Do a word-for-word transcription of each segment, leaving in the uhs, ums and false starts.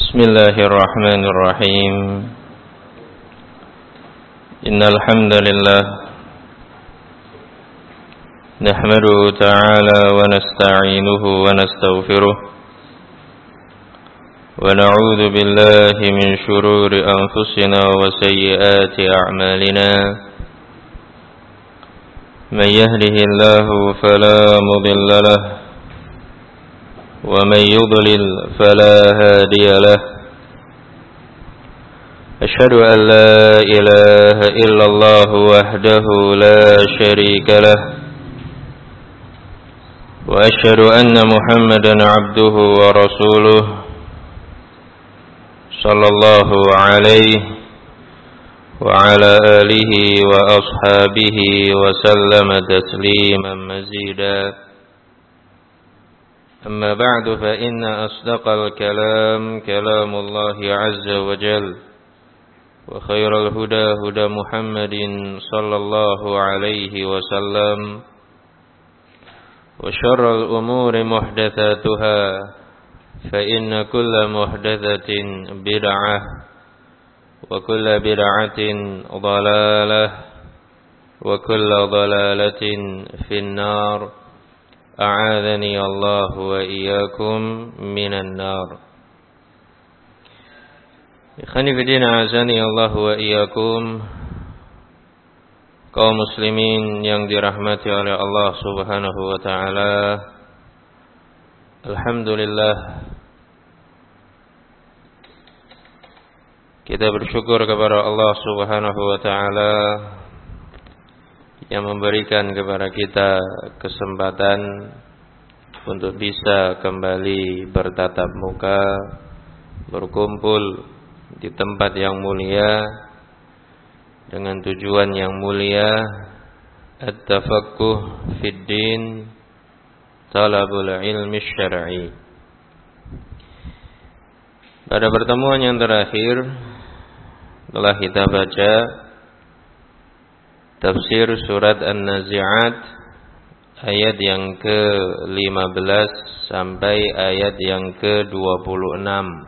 Bismillahirrahmanirrahim. Innal hamdalillah nahmaduhu ta'ala wa nasta'inuhu wa nastaghfiruh wa na'udzu billahi min shururi anfusina wa sayyiati a'malina. Man yahdihillahu fala mudilla lahu wa man yudlil fala hadiya lahu. Asyhadu an la ilaha illallah wahdahu la syarika lah wa asyhadu anna Muhammadan abduhu wa rasuluh sallallahu alaihi wa ala alihi wa ashabihi wa sallama tasliman mazida. Amma ba'du, fa inna asdaqal kalam kalamullahi azza wa jalla wa khairal huda huda Muhammadin sallallahu alaihi wasallam wa syarral umuri muhdatsatuha fa inna kulla muhdatsatin bid'ah wa kulla bid'atin dhalalah wa kulla dhalalatin finnar. A'adzani Allah wa iyyakum minan nar. Ikhwani fillah, azani Allah wa iyyakum, kaum muslimin yang dirahmati oleh Allah Subhanahu wa taala. Alhamdulillah, kita bersyukur kepada Allah Subhanahu wa taala yang memberikan kepada kita kesempatan untuk bisa kembali bertatap muka, berkumpul di tempat yang mulia dengan tujuan yang mulia, at-tafaqquh fid din, talabul ilmi syar'i. Pada pertemuan yang terakhir telah kita baca tafsir surat An-Nazi'at ayat yang ke lima belas sampai ayat yang ke dua puluh enam,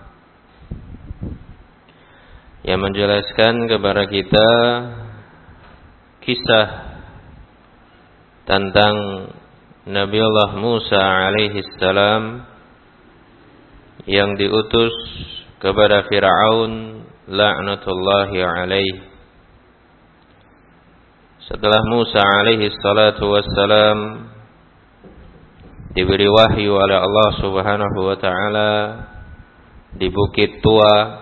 yang menjelaskan kepada kita kisah tentang Nabiullah Musa alaihi salam yang diutus kepada Fir'aun la'natullahi alaihi. Setelah Musa alaihi salatu wassalam diberi wahyu oleh Allah Subhanahu wa taala di Bukit Tua,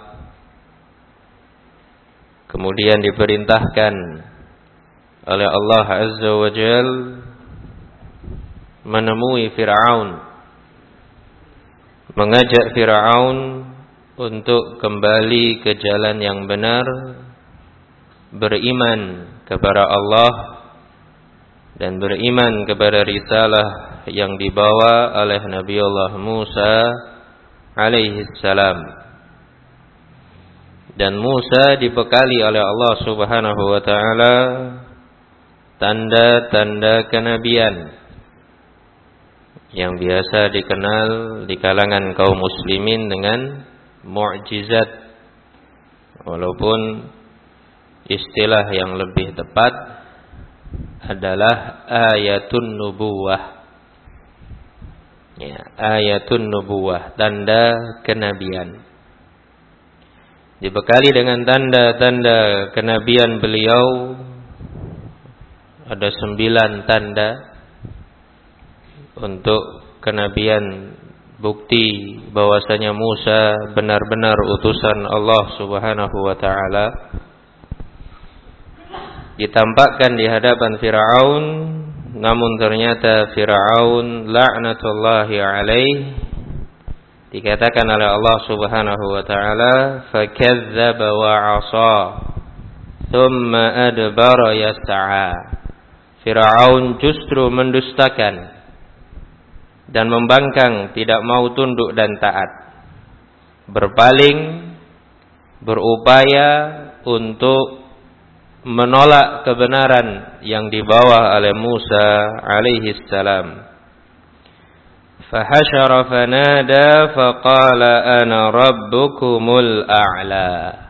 kemudian diperintahkan oleh Allah Azza wa Jal menemui Fir'aun, mengajak Fir'aun untuk kembali ke jalan yang benar, beriman kepada Allah dan beriman kepada risalah yang dibawa oleh Nabiullah Musa alaihi salam. Dan Musa dibekali oleh Allah Subhanahu wa taala tanda-tanda kenabian yang biasa dikenal di kalangan kaum muslimin dengan mukjizat, walaupun istilah yang lebih tepat adalah ayatun nubuwah. Ya, ayatun nubuwah, tanda kenabian. Dibekali dengan tanda-tanda kenabian beliau, ada sembilan tanda untuk kenabian, bukti bahwasanya Musa benar-benar utusan Allah Subhanahu wa taala. Ditampakkan di hadapan Fir'aun, namun ternyata Fir'aun la'natullahi alaihi, dikatakan oleh Allah Subhanahu wa taala, fakadzdzaba wa 'asa thumma adbara yas'a. Fir'aun justru mendustakan dan membangkang, tidak mau tunduk dan taat, berpaling, berupaya untuk menolak kebenaran yang dibawa oleh Musa alaihi salam. Fahasyara fanada faqala ana rabbukumul a'la.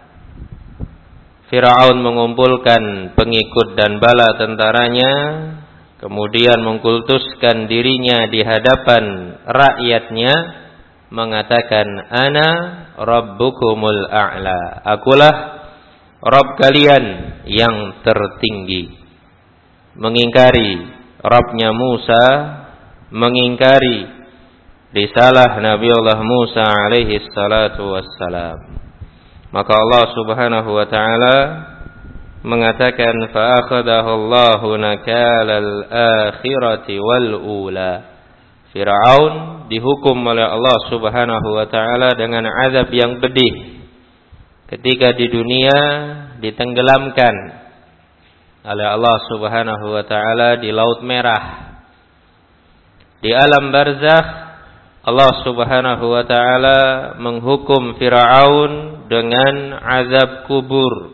Fir'aun mengumpulkan pengikut dan bala tentaranya, kemudian mengkultuskan dirinya di hadapan rakyatnya, mengatakan ana rabbukumul a'la. Akulah Rabb kalian yang tertinggi. Mengingkari Rabbnya Musa, mengingkari risalah Nabiullah Musa alaihi salatu wassalam. Maka Allah Subhanahu wa taala mengatakan fa akhadahu Allahu nakalal akhirati wal ula. Firaun dihukum oleh Allah Subhanahu wa taala dengan azab yang pedih ketika di dunia ditenggelamkan oleh Allah Subhanahu wa taala di Laut Merah. Di alam barzakh Allah Subhanahu wa taala menghukum Firaun dengan azab kubur.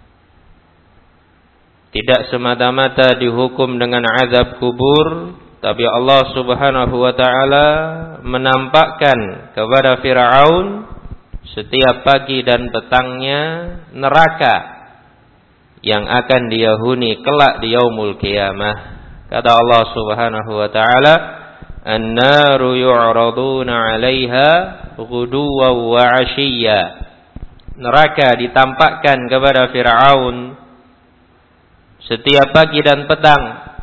Tidak semata-mata dihukum dengan azab kubur, tapi Allah Subhanahu wa taala menampakkan kepada Firaun setiap pagi dan petangnya neraka yang akan dia huni kelak di yaumul qiyamah. Kata Allah Subhanahu wa taala, "An-naru yu'raduna 'alaiha ghuduwan wa 'ashiyya." Neraka ditampakkan kepada Firaun setiap pagi dan petang.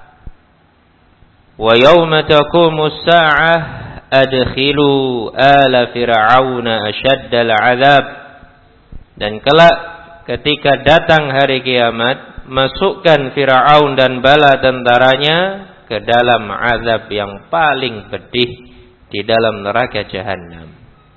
Wa yauma taqumus sa'ah adkhilu ala fir'auna asyaddal 'adzab. Dan kelak ketika datang hari kiamat, masukkan Firaun dan bala tentaranya ke dalam azab yang paling pedih di dalam neraka jahanam.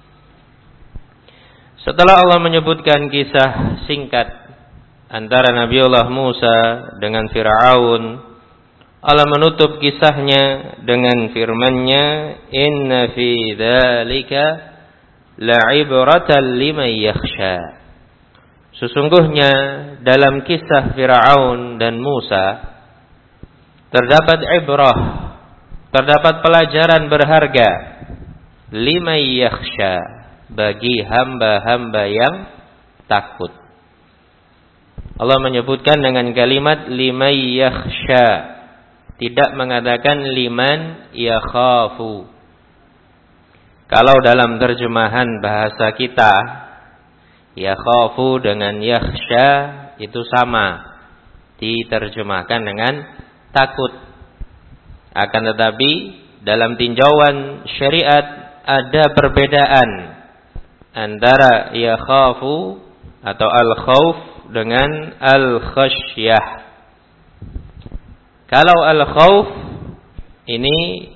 Setelah Allah menyebutkan kisah singkat antara Nabiullah Musa dengan Firaun, Allah menutup kisahnya dengan firman-Nya, "Inna fi dzalika la'ibratan liman yakhsha." Sesungguhnya dalam kisah Firaun dan Musa terdapat ibrah, terdapat pelajaran berharga, liman yakhsha, bagi hamba-hamba yang takut. Allah menyebutkan dengan kalimat liman yakhsha, tidak mengatakan liman yakhafu. Kalau dalam terjemahan bahasa kita, yakhafu dengan yakhsha itu sama, diterjemahkan dengan takut. Akan tetapi dalam tinjauan syariat ada perbedaan antara yakhafu atau al-khauf dengan al-khasyah. Kalau al-khauf ini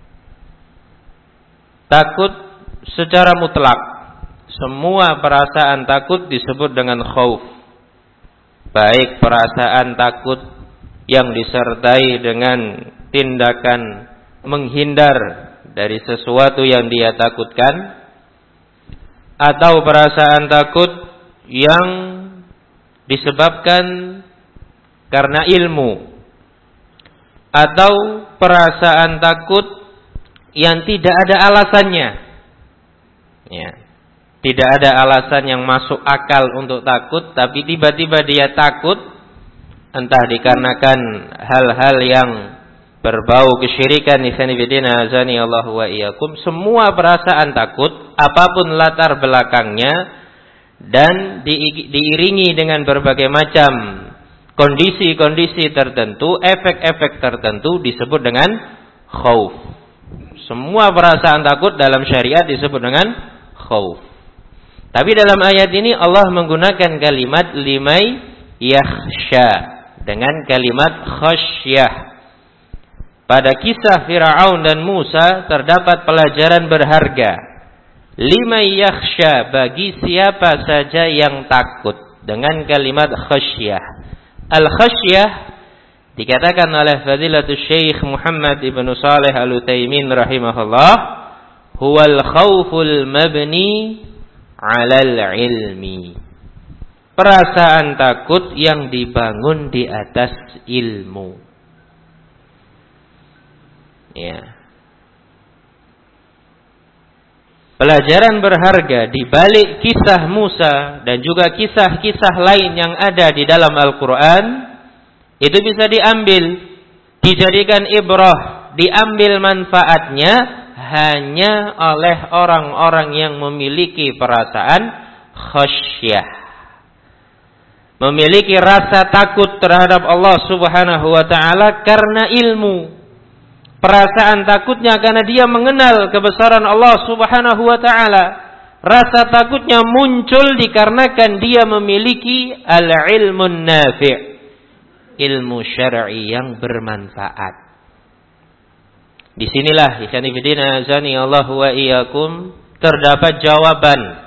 takut secara mutlak, semua perasaan takut disebut dengan khauf. Baik perasaan takut yang disertai dengan tindakan menghindar dari sesuatu yang dia takutkan, atau perasaan takut yang disebabkan karena ilmu, atau perasaan takut yang tidak ada alasannya. Ya, tidak ada alasan yang masuk akal untuk takut, tapi tiba-tiba dia takut, entah dikarenakan hal-hal yang berbau kesyirikan, isanibidina azani Allah wa iyyakum. Semua perasaan takut, apapun latar belakangnya, dan di, diiringi dengan berbagai macam kondisi-kondisi tertentu, efek-efek tertentu, disebut dengan khauf. Semua perasaan takut dalam syariat disebut dengan khauf. Tapi dalam ayat ini Allah menggunakan kalimat limai yakhsha dengan kalimat khasyah. Pada kisah Firaun dan Musa terdapat pelajaran berharga. Limai yakhsha, bagi siapa saja yang takut, dengan kalimat khasyah. Al-khasyah dikatakan oleh Fadilatul Syekh Muhammad ibn Saleh Al-Utsaimin rahimahullah, huwal khawful mabni 'alal ilmi. Perasaan takut yang dibangun di atas ilmu. Ya. pelajaran berharga di balik kisah Musa dan juga kisah-kisah lain yang ada di dalam Al-Quran, itu bisa diambil, dijadikan ibrah, diambil manfaatnya hanya oleh orang-orang yang memiliki perasaan khasyah, memiliki rasa takut terhadap Allah Subhanahu wa ta'ala karena ilmu. Perasaan takutnya karena dia mengenal kebesaran Allah Subhanahu wa ta'ala. Rasa takutnya muncul dikarenakan dia memiliki al-ilmun nafi', ilmu syar'i yang bermanfaat. Disinilah ikhwan fillah azani Allah wa iyyakum terdapat jawaban.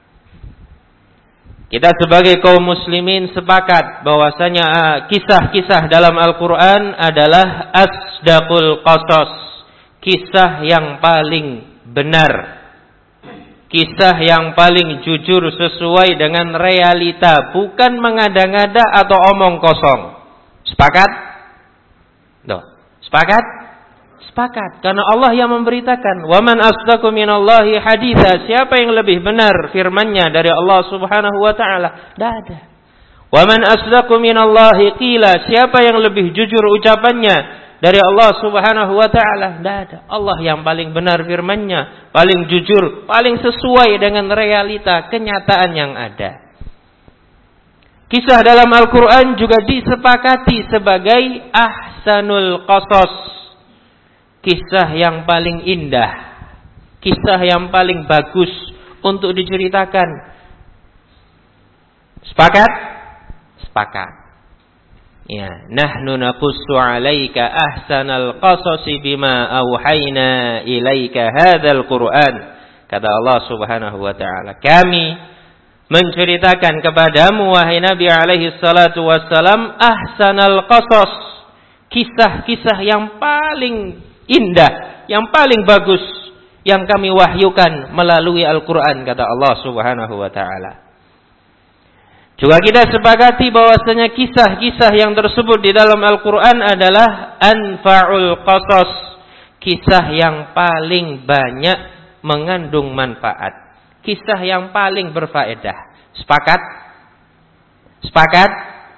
Kita sebagai kaum muslimin sepakat bahwasanya kisah-kisah dalam Al-Quran adalah asdaqul qasas, kisah yang paling benar, kisah yang paling jujur sesuai dengan realita, bukan mengada-ngada atau omong kosong. Sepakat? Tuh, sepakat? Sepakat, karena Allah yang memberitakan, wa man asdaqu minallahi haditha, siapa yang lebih benar firman-Nya dari Allah Subhanahu wa taala? Tidak ada. Wa man asdaqu minallahi qila, siapa yang lebih jujur ucapannya dari Allah Subhanahu wa taala? Tidak ada. Allah yang paling benar firman-Nya, paling jujur, paling sesuai dengan realita kenyataan yang ada. Kisah dalam Al-Quran juga disepakati sebagai ahsanul qasas, kisah yang paling indah, kisah yang paling bagus untuk diceritakan. Sepakat? Sepakat. Ya, nahnu naqussu 'alaika ahsanal qasasi bima auhayna ilaika hadzal Qur'an. Kata Allah Subhanahu wa taala, kami menceritakan kepadamu wahai Nabi alaihi salatu wassalam ahsanal qasas, kisah-kisah yang paling indah, yang paling bagus yang kami wahyukan melalui Al-Quran, kata Allah Subhanahu wa ta'ala. Juga kita sepakati bahwasanya kisah-kisah yang tersebut di dalam Al-Quran adalah anfa'ul qasas, kisah yang paling banyak mengandung manfaat, kisah yang paling berfaedah. Sepakat? Sepakat?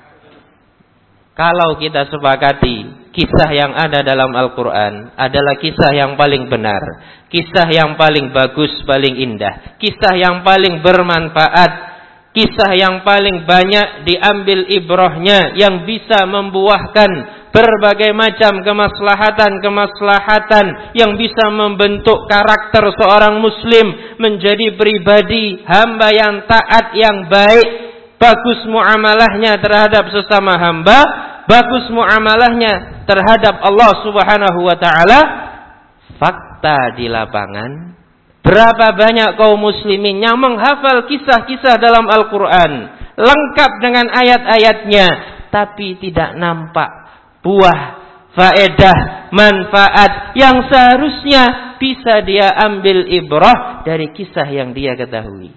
Kalau kita sepakati kisah yang ada dalam Al-Quran adalah kisah yang paling benar, kisah yang paling bagus, paling indah, kisah yang paling bermanfaat, kisah yang paling banyak diambil ibrahnya, yang bisa membuahkan berbagai macam kemaslahatan-kemaslahatan, yang bisa membentuk karakter seorang muslim menjadi pribadi hamba yang taat, yang baik, bagus muamalahnya terhadap sesama hamba, bagus muamalahnya terhadap Allah Subhanahu wa ta'ala. Fakta di lapangan, berapa banyak kaum muslimin yang menghafal kisah-kisah dalam Al-Quran, lengkap dengan ayat-ayatnya, tapi tidak nampak buah, faedah, manfaat yang seharusnya bisa dia ambil ibrah dari kisah yang dia ketahui.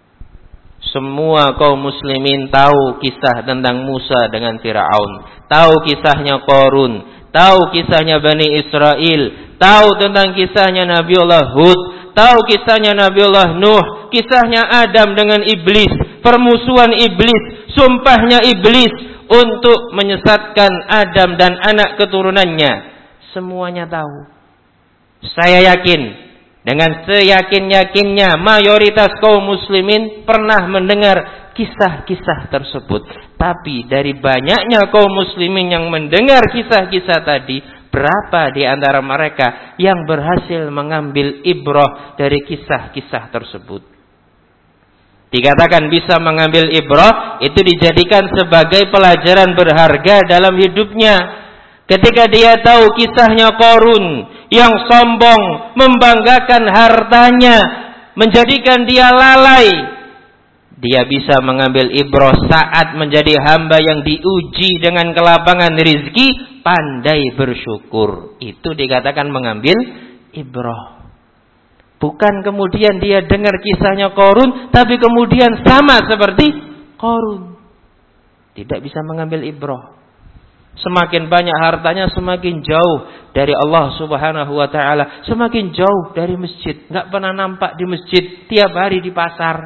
Semua kaum muslimin tahu kisah tentang Musa dengan Fir'aun, tahu kisahnya Qarun, tahu kisahnya Bani Israel, tahu tentang kisahnya Nabiullah Hud, tahu kisahnya Nabiullah Nuh, kisahnya Adam dengan iblis, permusuhan iblis, sumpahnya iblis untuk menyesatkan Adam dan anak keturunannya. Semuanya tahu. Saya yakin, dengan seyakin-yakinnya mayoritas kaum muslimin pernah mendengar kisah-kisah tersebut. Tapi dari banyaknya kaum muslimin yang mendengar kisah-kisah tadi, berapa di antara mereka yang berhasil mengambil ibrah dari kisah-kisah tersebut? Dikatakan bisa mengambil ibrah, itu dijadikan sebagai pelajaran berharga dalam hidupnya. Ketika dia tahu kisahnya Qarun yang sombong, membanggakan hartanya, menjadikan dia lalai, dia bisa mengambil ibrah saat menjadi hamba yang diuji dengan kelapangan rizki, pandai bersyukur. Itu dikatakan mengambil ibrah. Bukan kemudian dia dengar kisahnya Qarun, tapi kemudian sama seperti Qarun, tidak bisa mengambil ibrah. Semakin banyak hartanya, semakin jauh dari Allah Subhanahu wa taala, semakin jauh dari masjid. Enggak pernah nampak di masjid, tiap hari di pasar.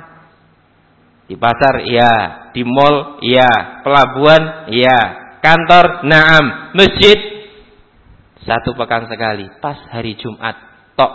Di pasar iya, di mall iya, pelabuhan iya, kantor na'am, masjid satu pekan sekali, pas hari Jumat tok.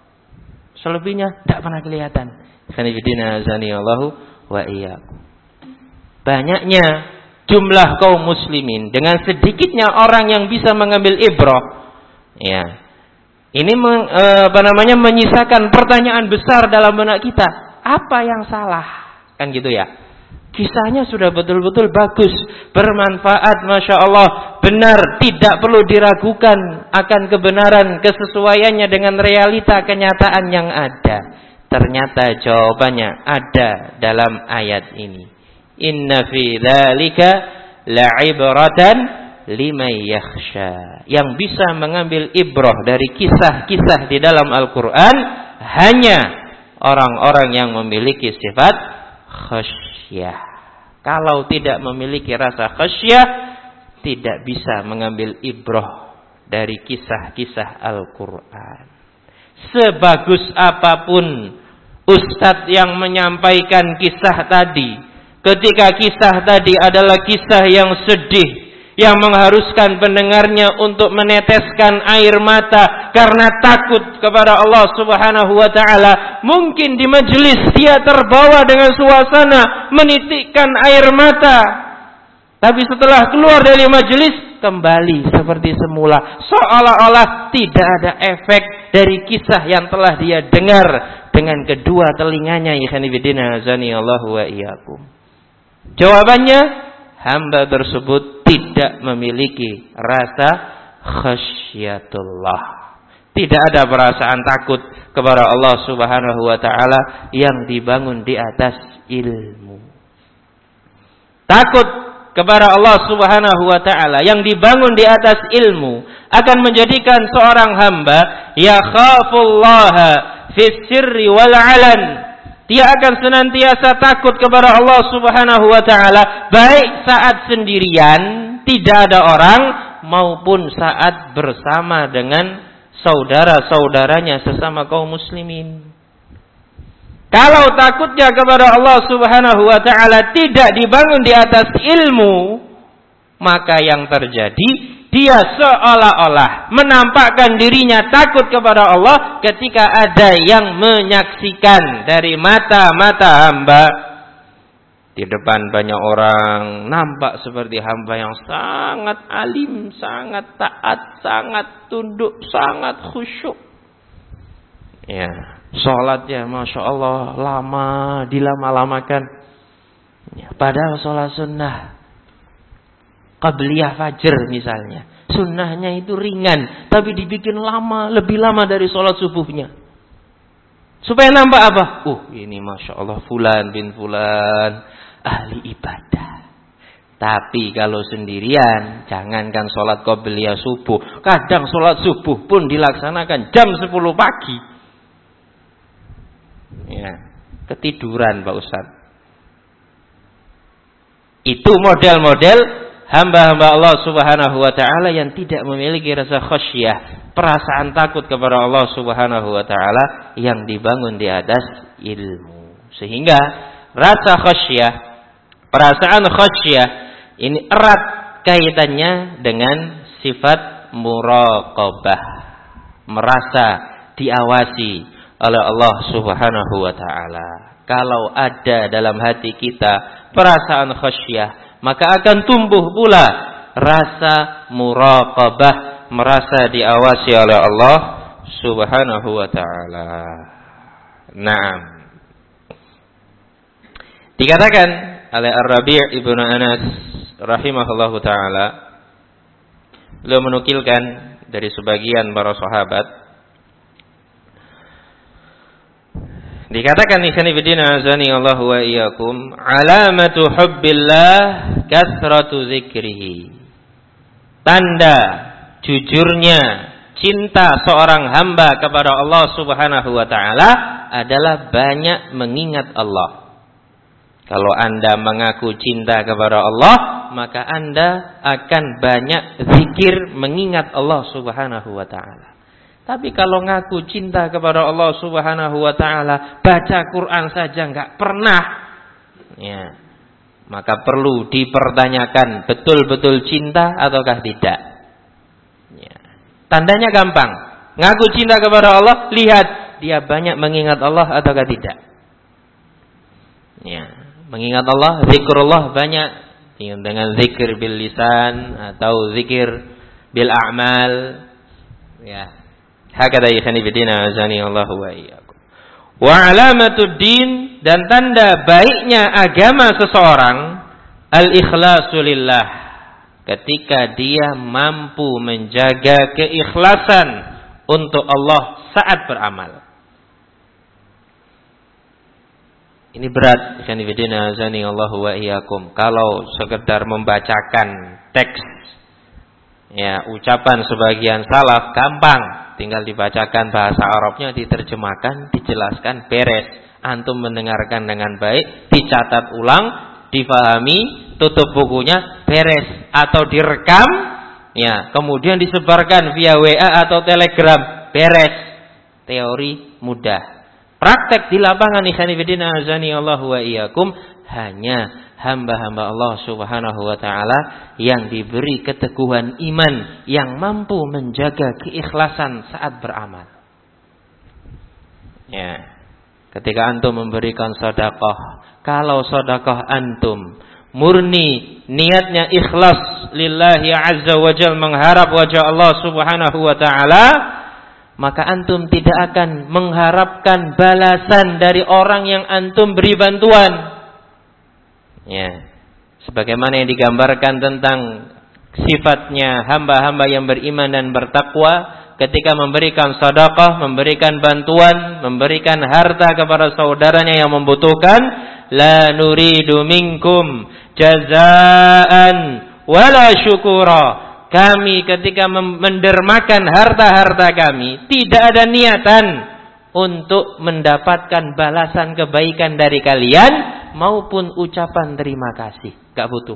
Selebihnya enggak pernah kelihatan. Khanifidina azanillahu wa iyyakum. Banyaknya jumlah kaum muslimin dengan sedikitnya orang yang bisa mengambil ibrah. Ya. Ini meng, e, apa namanya menyisakan pertanyaan besar dalam benak kita. Apa yang salah? Kan gitu ya. Kisahnya sudah betul-betul bagus, bermanfaat, Masya Allah, benar, tidak perlu diragukan akan kebenaran, kesesuaiannya dengan realita kenyataan yang ada. Ternyata jawabannya ada dalam ayat ini. Inna fi dzalika la'ibratan liman yakhsha. Yang bisa mengambil ibrah dari kisah-kisah di dalam Al-Qur'an hanya orang-orang yang memiliki sifat khasyah. Kalau tidak memiliki rasa khasyah, tidak bisa mengambil ibrah dari kisah-kisah Al-Qur'an. Sebagus apapun ustadz yang menyampaikan kisah tadi, ketika kisah tadi adalah kisah yang sedih, yang mengharuskan pendengarnya untuk meneteskan air mata karena takut kepada Allah Subhanahu wa taala, mungkin di majelis dia terbawa dengan suasana menitikkan air mata, tapi setelah keluar dari majelis kembali seperti semula, seolah-olah tidak ada efek dari kisah yang telah dia dengar dengan kedua telinganya. Ikhwanifidina azanillahu wa iyyakum. Jawabannya, hamba tersebut tidak memiliki rasa khasyatullah. Tidak ada perasaan takut kepada Allah Subhanahu wa taala yang dibangun di atas ilmu. Takut kepada Allah Subhanahu wa taala yang dibangun di atas ilmu akan menjadikan seorang hamba yakhafullaha fis sirri wal alan. Dia akan senantiasa takut kepada Allah Subhanahu wa taala baik saat sendirian, tidak ada orang, maupun saat bersama dengan saudara-saudaranya sesama kaum muslimin. Kalau takutnya kepada Allah Subhanahu wa taala tidak dibangun di atas ilmu, maka yang terjadi dia seolah-olah menampakkan dirinya takut kepada Allah ketika ada yang menyaksikan dari mata-mata hamba. Di depan banyak orang nampak seperti hamba yang sangat alim, sangat taat, sangat tunduk, sangat khusyuk. Ya, sholatnya Masya Allah lama, dilama-lamakan. Ya, padahal sholat sunnah qabliyah fajr misalnya, sunnahnya itu ringan, tapi dibikin lama, lebih lama dari sholat subuhnya. Supaya nampak apa? Uh, ini Masya Allah fulan bin fulan, ahli ibadah. Tapi kalau sendirian, jangankan sholat qabliyah subuh, kadang sholat subuh pun dilaksanakan jam sepuluh pagi. Ya, ketiduran Pak Ustaz. Itu model-model hamba-hamba Allah Subhanahu wa taala yang tidak memiliki rasa khasyah, perasaan takut kepada Allah Subhanahu wa taala yang dibangun di atas ilmu. Sehingga rasa khasyah, perasaan khasyah ini erat kaitannya dengan sifat muraqabah, merasa diawasi oleh Allah Subhanahu wa taala. Kalau ada dalam hati kita perasaan khasyah, maka akan tumbuh pula rasa muraqabah, merasa diawasi oleh Allah Subhanahu wa taala. Naam. Dikatakan oleh Ar-Rabi' Ibnu Anas rahimahullahu taala, beliau menukilkan dari sebagian para sahabat, dikatakan ikhwan fillah azani Allah wa iyyakum, alamatu hubbillah kathratu dzikrihi. Tanda jujurnya cinta seorang hamba kepada Allah Subhanahu wa taala adalah banyak mengingat Allah. Kalau Anda mengaku cinta kepada Allah, maka Anda akan banyak zikir mengingat Allah Subhanahu wa taala. Tapi kalau ngaku cinta kepada Allah Subhanahu wa taala, baca Quran saja enggak pernah, ya, maka perlu dipertanyakan betul-betul cinta ataukah tidak. Ya. Tandanya gampang. Ngaku cinta kepada Allah, lihat dia banyak mengingat Allah ataukah tidak. Ya, mengingat Allah, zikrullah banyak dengan zikir bil lisan atau zikir bil a'mal. Ya. Hakada ikhani bidina azani Allah wa iyyakum. Wa alamatud din, dan tanda baiknya agama seseorang al-ikhlasu lillah, ketika dia mampu menjaga keikhlasan untuk Allah saat beramal. Ini berat, ikhwan fillah azani Allah wa iyyakum. Kalau sekedar membacakan teks, ya, ucapan sebagian salaf gampang. Tinggal dibacakan bahasa Arabnya, diterjemahkan, dijelaskan, beres. Antum mendengarkan dengan baik, dicatat ulang, difahami, tutup bukunya, beres. Atau direkam, ya, kemudian disebarkan via W A atau Telegram, beres. Teori mudah. Praktek di lapangan ikhwan fillah azani Allah wa iyyakum hanya hamba-hamba Allah Subhanahu wa taala yang diberi keteguhan iman, yang mampu menjaga keikhlasan saat beramal. Ya. Ketika antum memberikan sedekah, kalau sedekah antum murni niatnya ikhlas lillahi azza wa jalla, mengharap wajah Allah Subhanahu wa taala, maka antum tidak akan mengharapkan balasan dari orang yang antum beri bantuan. Ya, sebagaimana yang digambarkan tentang sifatnya hamba-hamba yang beriman dan bertakwa, ketika memberikan sedekah, memberikan bantuan, memberikan harta kepada saudaranya yang membutuhkan, la nuridu minkum jazaan wala syukura. Kami ketika mendermakan harta-harta kami, tidak ada niatan untuk mendapatkan balasan kebaikan dari kalian maupun ucapan terima kasih, gak butuh.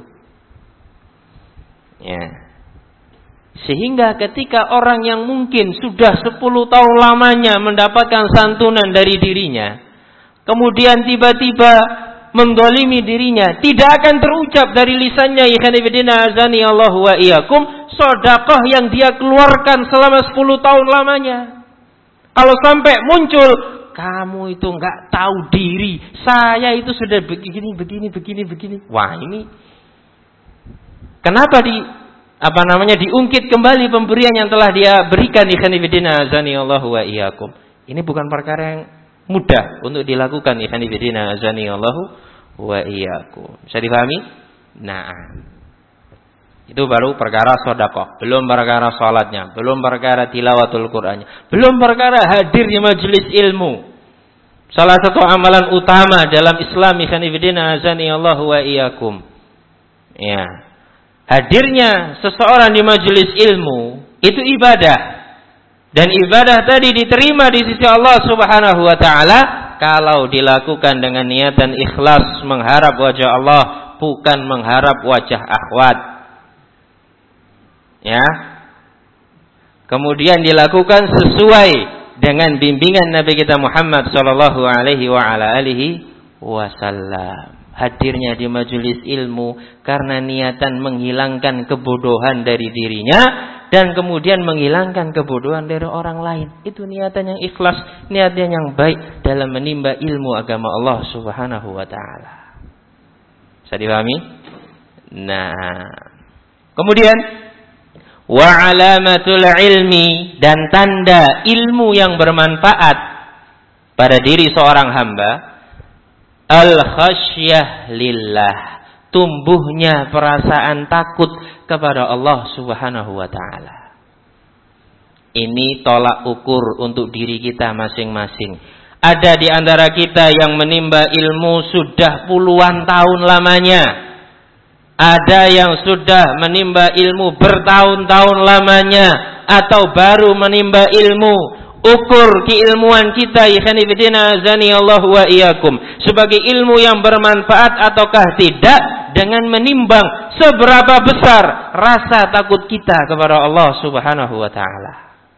Ya. Sehingga ketika orang yang mungkin sudah sepuluh tahun lamanya mendapatkan santunan dari dirinya, kemudian tiba-tiba menggolimi dirinya, tidak akan terucap dari lisannya ikhwanifidina azani Allah wa iyyakum sedekah yang dia keluarkan selama sepuluh tahun lamanya. Kalau sampai muncul, kamu itu enggak tahu diri, saya itu sudah begini, begini, begini, begini. Wah, ini kenapa di apa namanya diungkit kembali pemberian yang telah dia berikan ikhwanifidina azani Allah wa iyyakum. Ini bukan perkara yang mudah untuk dilakukan ikhwanifidina azani Allah wa iyyakum. Bisa dipahami? Nah, itu baru perkara sedekah, belum perkara salatnya, belum perkara tilawatul Qur'annya, belum perkara hadir di majelis ilmu. Salah satu amalan utama dalam Islam ikhwanifidina azani Allah wa iyyakum. Ya. Hadirnya seseorang di majelis ilmu itu ibadah. Dan ibadah tadi diterima di sisi Allah Subhanahu wa taala kalau dilakukan dengan niatan ikhlas mengharap wajah Allah, bukan mengharap wajah akhwat. Ya. Kemudian dilakukan sesuai dengan bimbingan Nabi kita Muhammad sallallahu alaihi wa ala alihi wasallam. Hadirnya di majelis ilmu karena niatan menghilangkan kebodohan dari dirinya dan kemudian menghilangkan kebodohan dari orang lain. Itu niatan yang ikhlas, niatan yang baik dalam menimba ilmu agama Allah Subhanahu wa taala. Bisa dipahami? Nah, kemudian wa alamatul ilmi, dan tanda ilmu yang bermanfaat pada diri seorang hamba, al-khasyah lillah, tumbuhnya perasaan takut kepada Allah Subhanahu wa taala. Ini tolak ukur untuk diri kita masing-masing. Ada di antara kita yang menimba ilmu sudah puluhan tahun lamanya. Ada yang sudah menimba ilmu bertahun-tahun lamanya atau baru menimba ilmu. Ukur keilmuan kita ikhwanifidina azani Allah wa iyyakum sebagai ilmu yang bermanfaat ataukah tidak dengan menimbang seberapa besar rasa takut kita kepada Allah Subhanahu wa taala.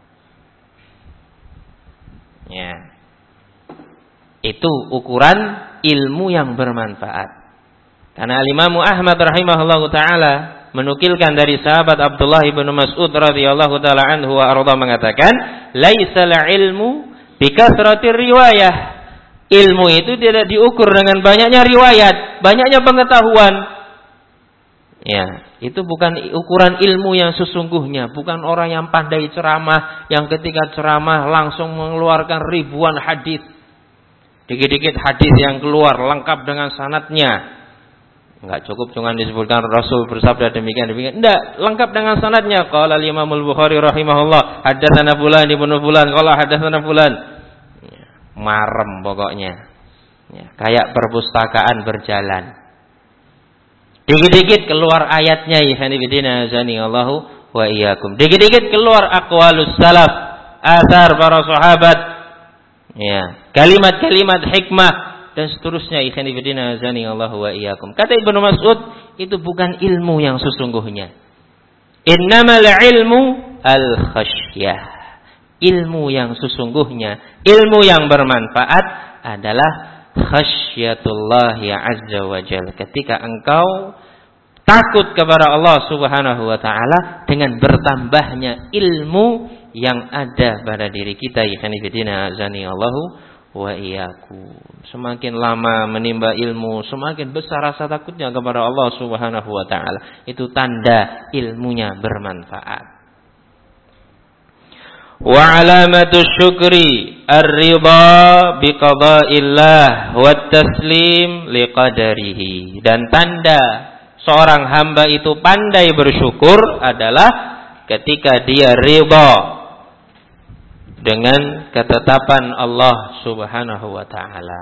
Ya. Itu ukuran ilmu yang bermanfaat. Karena Imam Ahmad rahimahullahu taala menukilkan dari sahabat Abdullah bin Mas'ud radhiyallahu taala anhu wa arda mengatakan, "Laisal ilmu bikasratir riwayah." Ilmu itu tidak diukur dengan banyaknya riwayat, banyaknya pengetahuan. Ya, itu bukan ukuran ilmu yang sesungguhnya, bukan orang yang pandai ceramah, yang ketika ceramah langsung mengeluarkan ribuan hadis. Dikit-dikit hadis yang keluar lengkap dengan sanadnya. Enggak cukup cuma disebutkan Rasul bersabda demikian demikian. Enggak, lengkap dengan sanadnya. Qala Imam Al-Bukhari rahimahullah, haddatsana fulan ibnu fulan, qala haddatsana fulan. Marem pokoknya. Ya, kayak perpustakaan berjalan. Dikit-dikit keluar ayatnya, ikhwanifidina azani Allahu wa iyyakum. Dikit-dikit keluar aqwalus salaf, athar para sahabat. Ya, kalimat-kalimat hikmah dan seterusnya, ikhwanifidina azani Allahu wa iyyakum. Kata Ibnu Mas'ud, itu bukan ilmu yang sesungguhnya. Innamal ilmu al-khasyah. Ilmu yang sesungguhnya, ilmu yang bermanfaat adalah khasyatullah ya azza wa jalla. Ketika engkau takut kepada Allah Subhanahu wa taala dengan bertambahnya ilmu yang ada pada diri kita. Ikhwanifidina azani Allahu wa iyyakum. Semakin lama menimba ilmu, semakin besar rasa takutnya kepada Allah Subhanahu wa taala. Itu tanda ilmunya bermanfaat. Wa alamatu syukri ar-ridha biqada'illah wa taslim liqadarihi. Dan tanda seorang hamba itu pandai bersyukur adalah ketika dia ridha dengan ketetapan Allah Subhanahu wa taala.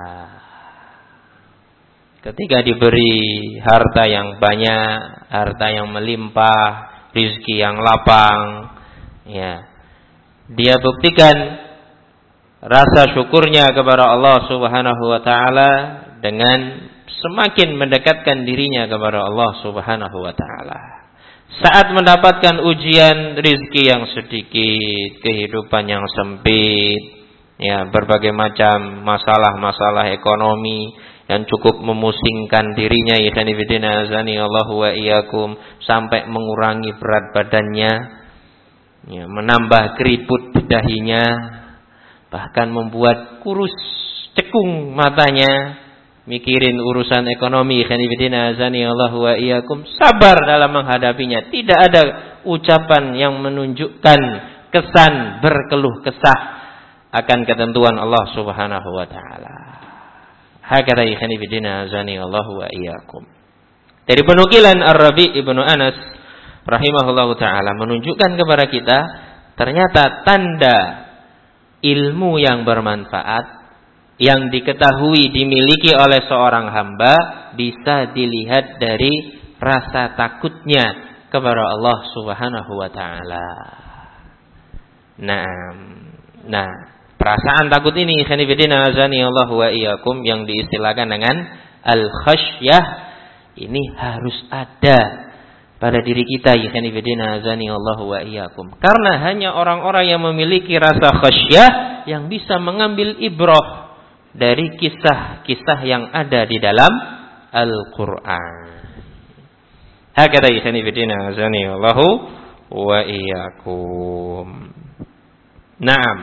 Ketika diberi harta yang banyak, harta yang melimpah, rezeki yang lapang, ya, dia buktikan rasa syukurnya kepada Allah Subhanahu wa taala dengan semakin mendekatkan dirinya kepada Allah Subhanahu wa taala. Saat mendapatkan ujian rezeki yang sedikit, kehidupan yang sempit, ya, berbagai macam masalah-masalah ekonomi yang cukup memusingkan dirinya, ikhwanifidina azani Allahu wa iyyakum, sampai mengurangi berat badannya, ya, menambah keriput di dahinya, bahkan membuat kurus cekung matanya, mikirin urusan ekonomi, khanifidina azani Allahu wa iyyakum, sabar dalam menghadapinya. Tidak ada ucapan yang menunjukkan kesan berkeluh kesah akan ketentuan Allah Subhanahu wa taala. Hakata khanifidina azani Allahu wa iyyakum. Dari penukilan Ar-Rabi' Ibnu Anas rahimahullahu ta'ala menunjukkan kepada kita ternyata tanda ilmu yang bermanfaat yang diketahui dimiliki oleh seorang hamba bisa dilihat dari rasa takutnya kepada Allah Subhanahu wa ta'ala. Nah, nah, perasaan takut ini khanifidina azani Allah wa iyyakum yang diistilahkan dengan al-khasyah ini harus ada pada diri kita, ikhwanifidina azani Allah wa iyyakum. Karena hanya orang-orang yang memiliki rasa khasyah yang bisa mengambil ibrah dari kisah-kisah yang ada di dalam Al-Qur'an. Hakada ikhwanifidina azani Allah wa iyyakum. Naam.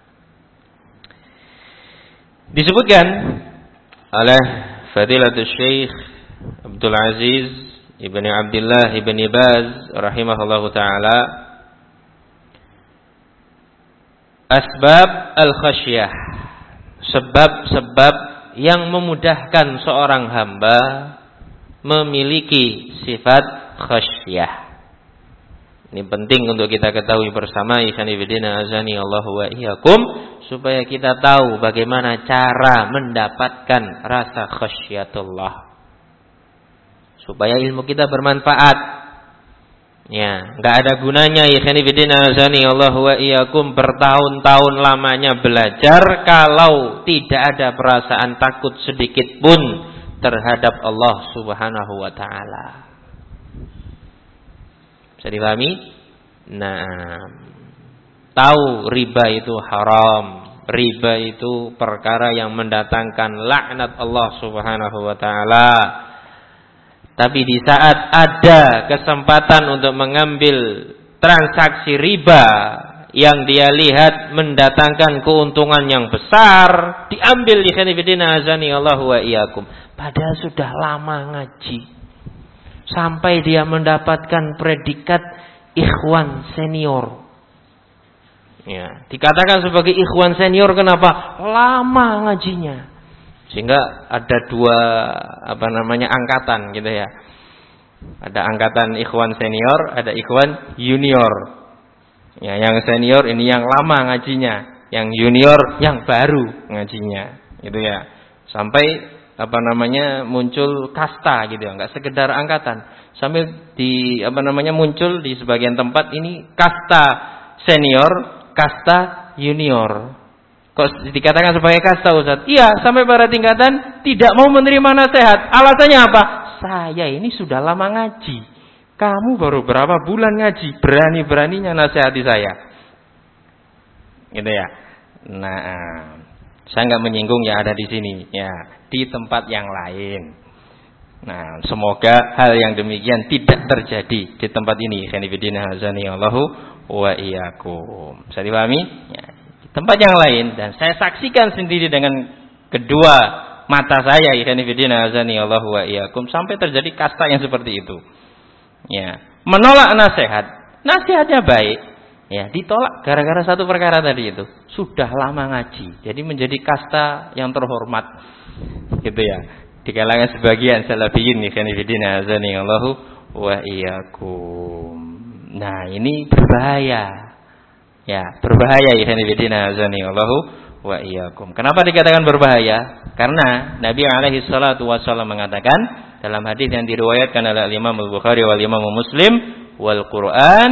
Disebutkan oleh Fadilatul Syekh Abdul Aziz Ibn Abdullah Ibn Baz rahimahullahu ta'ala, asbab al-khasyah, sebab-sebab yang memudahkan seorang hamba memiliki sifat khasyah. Ini penting untuk kita ketahui bersama, ikhwanifidina azani Allahu wa iyyakum, supaya kita tahu bagaimana cara mendapatkan rasa khasyatullah, supaya ilmu kita bermanfaat. Ya, enggak ada gunanya ikhwanifidina azani Allahu wa iyyakum bertahun-tahun lamanya belajar kalau tidak ada perasaan takut sedikit pun terhadap Allah Subhanahu wa taala. Bisa dipahami? Nah, tahu riba itu haram. Riba itu perkara yang mendatangkan laknat Allah Subhanahu wa taala. Tapi di saat ada kesempatan untuk mengambil transaksi riba yang dia lihat mendatangkan keuntungan yang besar, diambil di khanifidina azani Allah wa iyyakum. Padahal sudah lama ngaji, sampai dia mendapatkan predikat ikhwan senior. Ya, dikatakan sebagai ikhwan senior kenapa? Lama ngajinya. Sehingga ada dua apa namanya angkatan gitu ya. Ada angkatan ikhwan senior, ada ikhwan junior. Ya, yang senior ini yang lama ngajinya, yang junior yang baru ngajinya, gitu ya. Sampai apa namanya muncul kasta gitu ya, enggak sekedar angkatan. Sampai di apa namanya muncul di sebagian tempat ini kasta senior, kasta junior. Kok dikatakan sebagai kasta, Ustaz? Iya, sampai pada tingkatan tidak mau menerima nasihat. Alasannya apa? Saya ini sudah lama ngaji. Kamu baru berapa bulan ngaji, berani-beraninya nasihati saya. Gitu ya. Nah, saya nggak menyinggung yang ada di sini, ya, di tempat yang lain. Nah, semoga hal yang demikian tidak terjadi di tempat ini. Khanifidina hazani Allahu wa iyyakum. Bisa dipahami? Ya, di tempat yang lain, dan saya saksikan sendiri dengan kedua mata saya, khanifidina hazani Allahu wa iyyakum, sampai terjadi kasta yang seperti itu. Ya, menolak nasihat, nasihatnya baik, ya, ditolak gara-gara satu perkara tadi itu, sudah lama ngaji, jadi menjadi kasta yang terhormat, gitu ya, di kalangan sebagian salafiyin nih, khanifidina azani Allahu wa iyyakum. Nah, ini berbahaya, ya, berbahaya ya, khanifidina azani Allahu wa iyyakum. Kenapa dikatakan berbahaya? Karena Nabi alaihi salatu wasallam mengatakan dalam hadis yang diriwayatkan oleh Imam Al-Bukhari wal Imam Muslim, wal Quran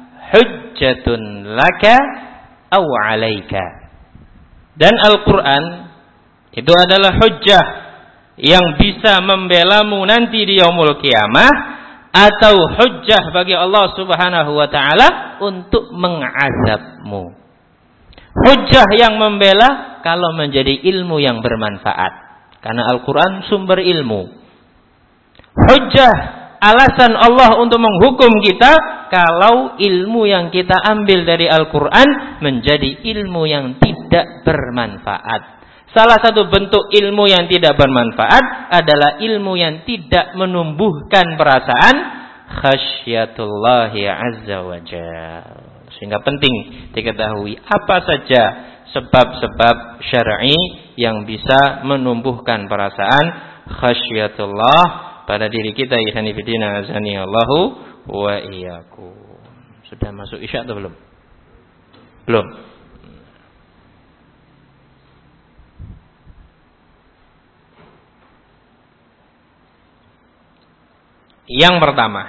hujjatun laka aw 'alaika. Dan Al-Quran itu adalah hujjah yang bisa membelamu nanti di yaumul qiyamah, atau hujjah bagi Allah Subhanahu wa taala untuk mengazabmu. Hujjah yang membela kalau menjadi ilmu yang bermanfaat, karena Al-Quran sumber ilmu. Hujjah, alasan Allah untuk menghukum kita kalau ilmu yang kita ambil dari Al-Quran menjadi ilmu yang tidak bermanfaat. Salah satu bentuk ilmu yang tidak bermanfaat adalah ilmu yang tidak menumbuhkan perasaan khasyatullahi azza wa jalla. Sehingga penting diketahui apa saja sebab-sebab syar'i yang bisa menumbuhkan perasaan khasyatullah pada diri kita, ya khanifidina azani Allahu wa iyyakum. Sudah masuk isya atau belum? Belum. Yang pertama,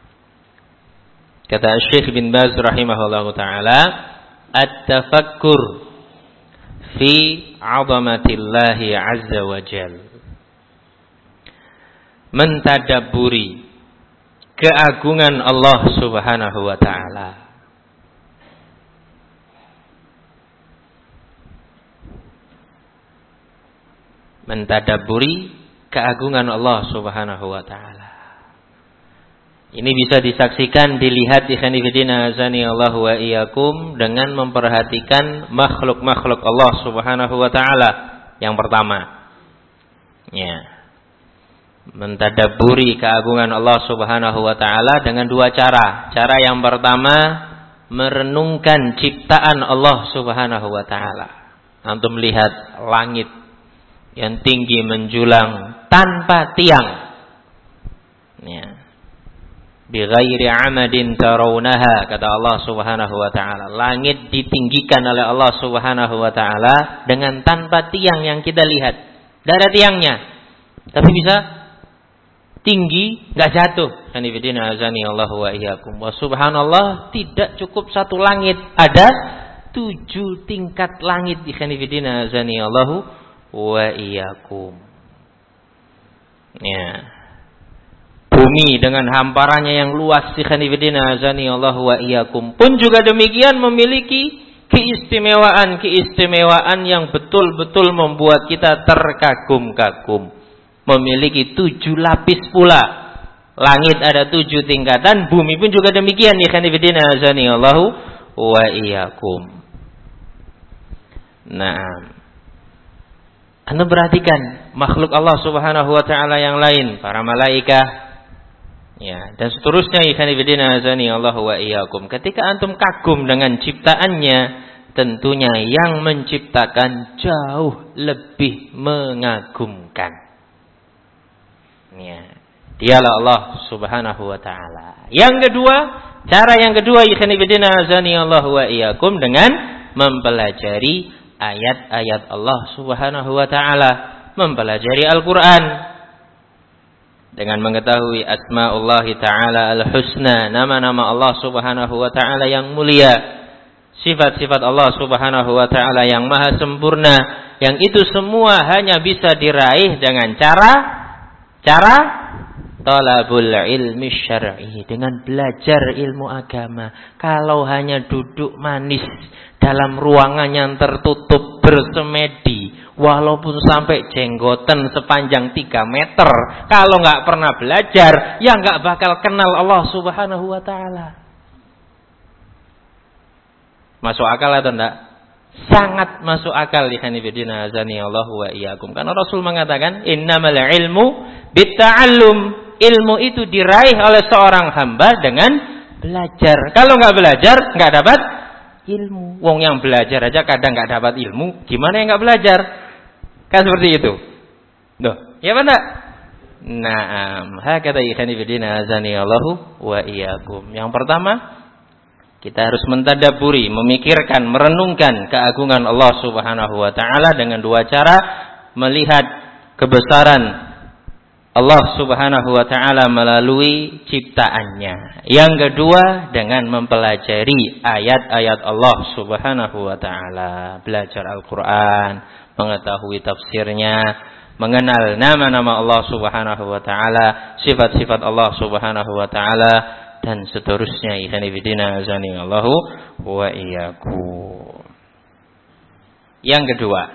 kata Syekh bin Baz rahimahullahu taala, at-tafakkur fi 'azamatillahi azza wa jalla. Mentadabburi keagungan Allah Subhanahu wa taala. Mentadabburi keagungan Allah Subhanahu wa taala. Ini bisa disaksikan, dilihat di khanifidina azani Allah wa iyyakum dengan memperhatikan makhluk-makhluk Allah Subhanahu wa taala. Yang pertama, ya, mentadabburi keagungan Allah Subhanahu wa taala dengan dua cara. Cara yang pertama, merenungkan ciptaan Allah Subhanahu wa taala. Antum lihat langit yang tinggi menjulang tanpa tiang. Ya. Bi ghairi amadin tarawunaha, kata Allah Subhanahu wa taala. Langit ditinggikan oleh Allah Subhanahu wa taala dengan tanpa tiang yang kita lihat. Tidak ada tiangnya. Tapi bisa tinggi, enggak jatuh. Khanifidina azani Allah wa iyyakum. Wa subhanallah, tidak cukup satu langit, ada tujuh tingkat langit di khanifidina azani Allah wa iyyakum. Ya. bumi dengan hamparannya yang luas, ikhwanifidina azani Allah wa iyyakum, pun juga demikian memiliki keistimewaan-keistimewaan yang betul-betul membuat kita terkagum-kagum. Memiliki tujuh lapis pula. Langit ada tujuh tingkatan, bumi pun juga demikian, ikhwanifidina azani Allah wa iyyakum. Nah, Anda perhatikan makhluk Allah Subhanahu wa taala yang lain, para malaikat, ya, dan seterusnya, ikhwan fillah azani Allah wa iyyakum. Ketika antum kagum dengan ciptaannya, tentunya yang menciptakan jauh lebih mengagumkan. Ya, dialah Allah Subhanahu wa taala. Yang kedua, cara yang kedua, ikhwan fillah azani Allah wa iyyakum, dengan mempelajari ayat-ayat Allah Subhanahu wa taala, mempelajari Al-Qur'an dengan mengetahui asmaullah taala al-husna, nama-nama Allah Subhanahu wa taala yang mulia, sifat-sifat Allah Subhanahu wa taala yang maha sempurna, yang itu semua hanya bisa diraih dengan cara cara talabul ilmi syar'i, dengan belajar ilmu agama. Kalau hanya duduk manis dalam ruangan yang tertutup bersemedi, walaupun sampai jenggotan sepanjang tiga meter, kalau nggak pernah belajar, ya nggak bakal kenal Allah Subhanahu wa taala. Masuk akal atau enggak? Sangat masuk akal, ikhwanifidina azani Allah wa iyyakum. Karena Rasul mengatakan, innamal ilmu bitta'allum. Ilmu itu diraih oleh seorang hamba dengan belajar. Kalau nggak belajar, nggak dapat ilmu. Wong yang belajar aja kadang nggak dapat ilmu, gimana yang nggak belajar? Kan seperti itu. Duh, ya benar. Naam, hakata ikhwani fillah azani Allahu wa iyyakum. Yang pertama, kita harus mentadabburi, memikirkan, merenungkan keagungan Allah Subhanahu wa taala dengan dua cara: melihat kebesaran Allah Subhanahu wa taala melalui ciptaannya. Yang kedua, dengan mempelajari ayat-ayat Allah Subhanahu wa taala, belajar Al-Qur'an, mengetahui tafsirnya, mengenal nama-nama Allah Subhanahu wa taala, sifat-sifat Allah Subhanahu wa taala, dan seterusnya. Ikhwan fillah azani Allahu wa iyyakum. Yang kedua,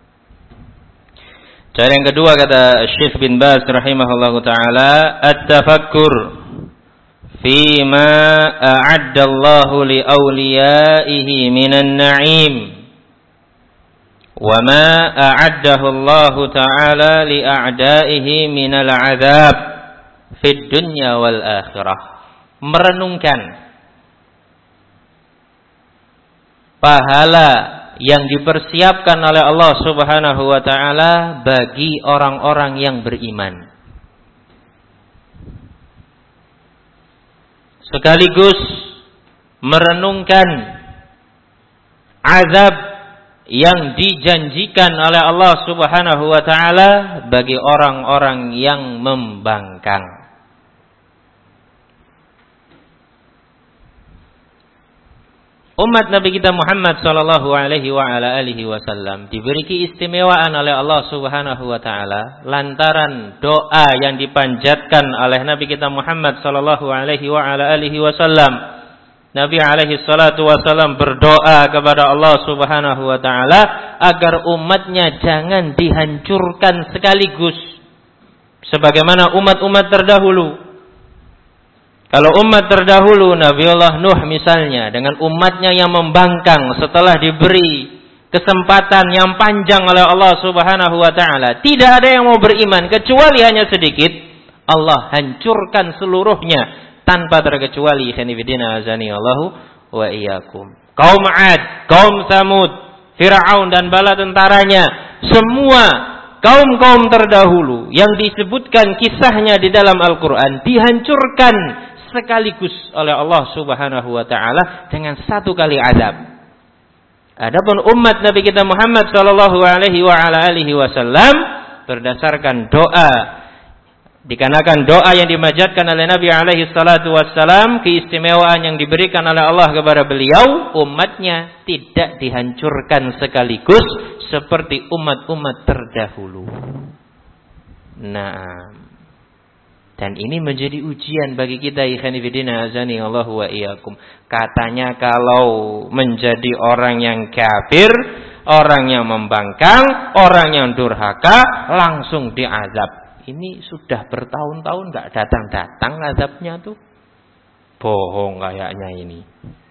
cara yang kedua, kata Syekh bin Baz rahimahullahu taala, at-tafakkur fi ma a'adda Allahu li awliyaihi minan na'im wa ma a'addahu Allahu ta'ala li a'daihi minal 'adzab fid dunya wal akhirah. Merenungkan pahala yang dipersiapkan oleh Allah Subhanahu wa taala bagi orang-orang yang beriman, sekaligus merenungkan azab yang dijanjikan oleh Allah Subhanahu wa taala bagi orang-orang yang membangkang. Umat Nabi kita Muhammad sallallahu alaihi wa ala alihi wasallam diberi keistimewaan oleh Allah Subhanahu wa taala lantaran doa yang dipanjatkan oleh Nabi kita Muhammad sallallahu alaihi wa ala alihi wasallam. Nabi alaihi salatu wasallam berdoa kepada Allah Subhanahu wa taala agar umatnya jangan dihancurkan sekaligus sebagaimana umat-umat terdahulu. Kalau umat terdahulu, Nabiullah Nuh misalnya, dengan umatnya yang membangkang setelah diberi kesempatan yang panjang oleh Allah Subhanahu wa taala, tidak ada yang mau beriman kecuali hanya sedikit, Allah hancurkan seluruhnya tanpa terkecuali. Khanifidina azani Allahu wa iyyakum. Kaum 'Ad, kaum Samud, Firaun dan bala tentaranya, semua kaum-kaum terdahulu yang disebutkan kisahnya di dalam Al-Qur'an dihancurkan sekaligus oleh Allah Subhanahu wa taala dengan satu kali azab. Adapun umat Nabi kita Muhammad sallallahu alaihi wa ala alihi wasallam berdasarkan doa, dikarenakan doa yang dimanjatkan oleh Nabi alaihi salatu wassalam, keistimewaan yang diberikan oleh Allah kepada beliau, umatnya tidak dihancurkan sekaligus seperti umat-umat terdahulu. Nah, Dan ini menjadi ujian bagi kita, ikhwan fillah azani Allah wa iyyakum. Katanya kalau menjadi orang yang kafir, orang yang membangkang, orang yang durhaka, langsung diazab. Ini sudah bertahun-tahun enggak datang-datang azabnya tuh. Bohong kayaknya ini.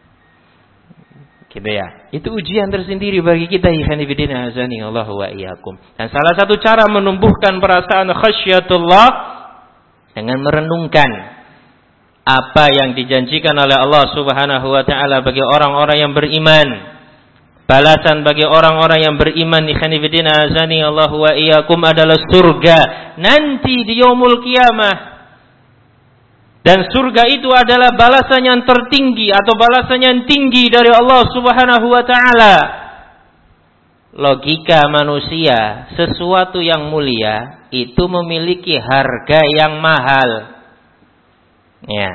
Gitu ya. Itu ujian tersendiri bagi kita, ikhwan fillah azani Allah wa iyyakum. Dan salah satu cara menumbuhkan perasaan khasyatullah dengan merenungkan apa yang dijanjikan oleh Allah Subhanahu wa taala bagi orang-orang yang beriman. Balasan bagi orang-orang yang beriman, ikhwan fillah azani Allah wa iyyakum, adalah surga nanti di yaumul qiyamah. Dan surga itu adalah balasan yang tertinggi atau balasan yang tinggi dari Allah Subhanahu wa taala. Logika manusia, sesuatu yang mulia itu memiliki harga yang mahal. Ya.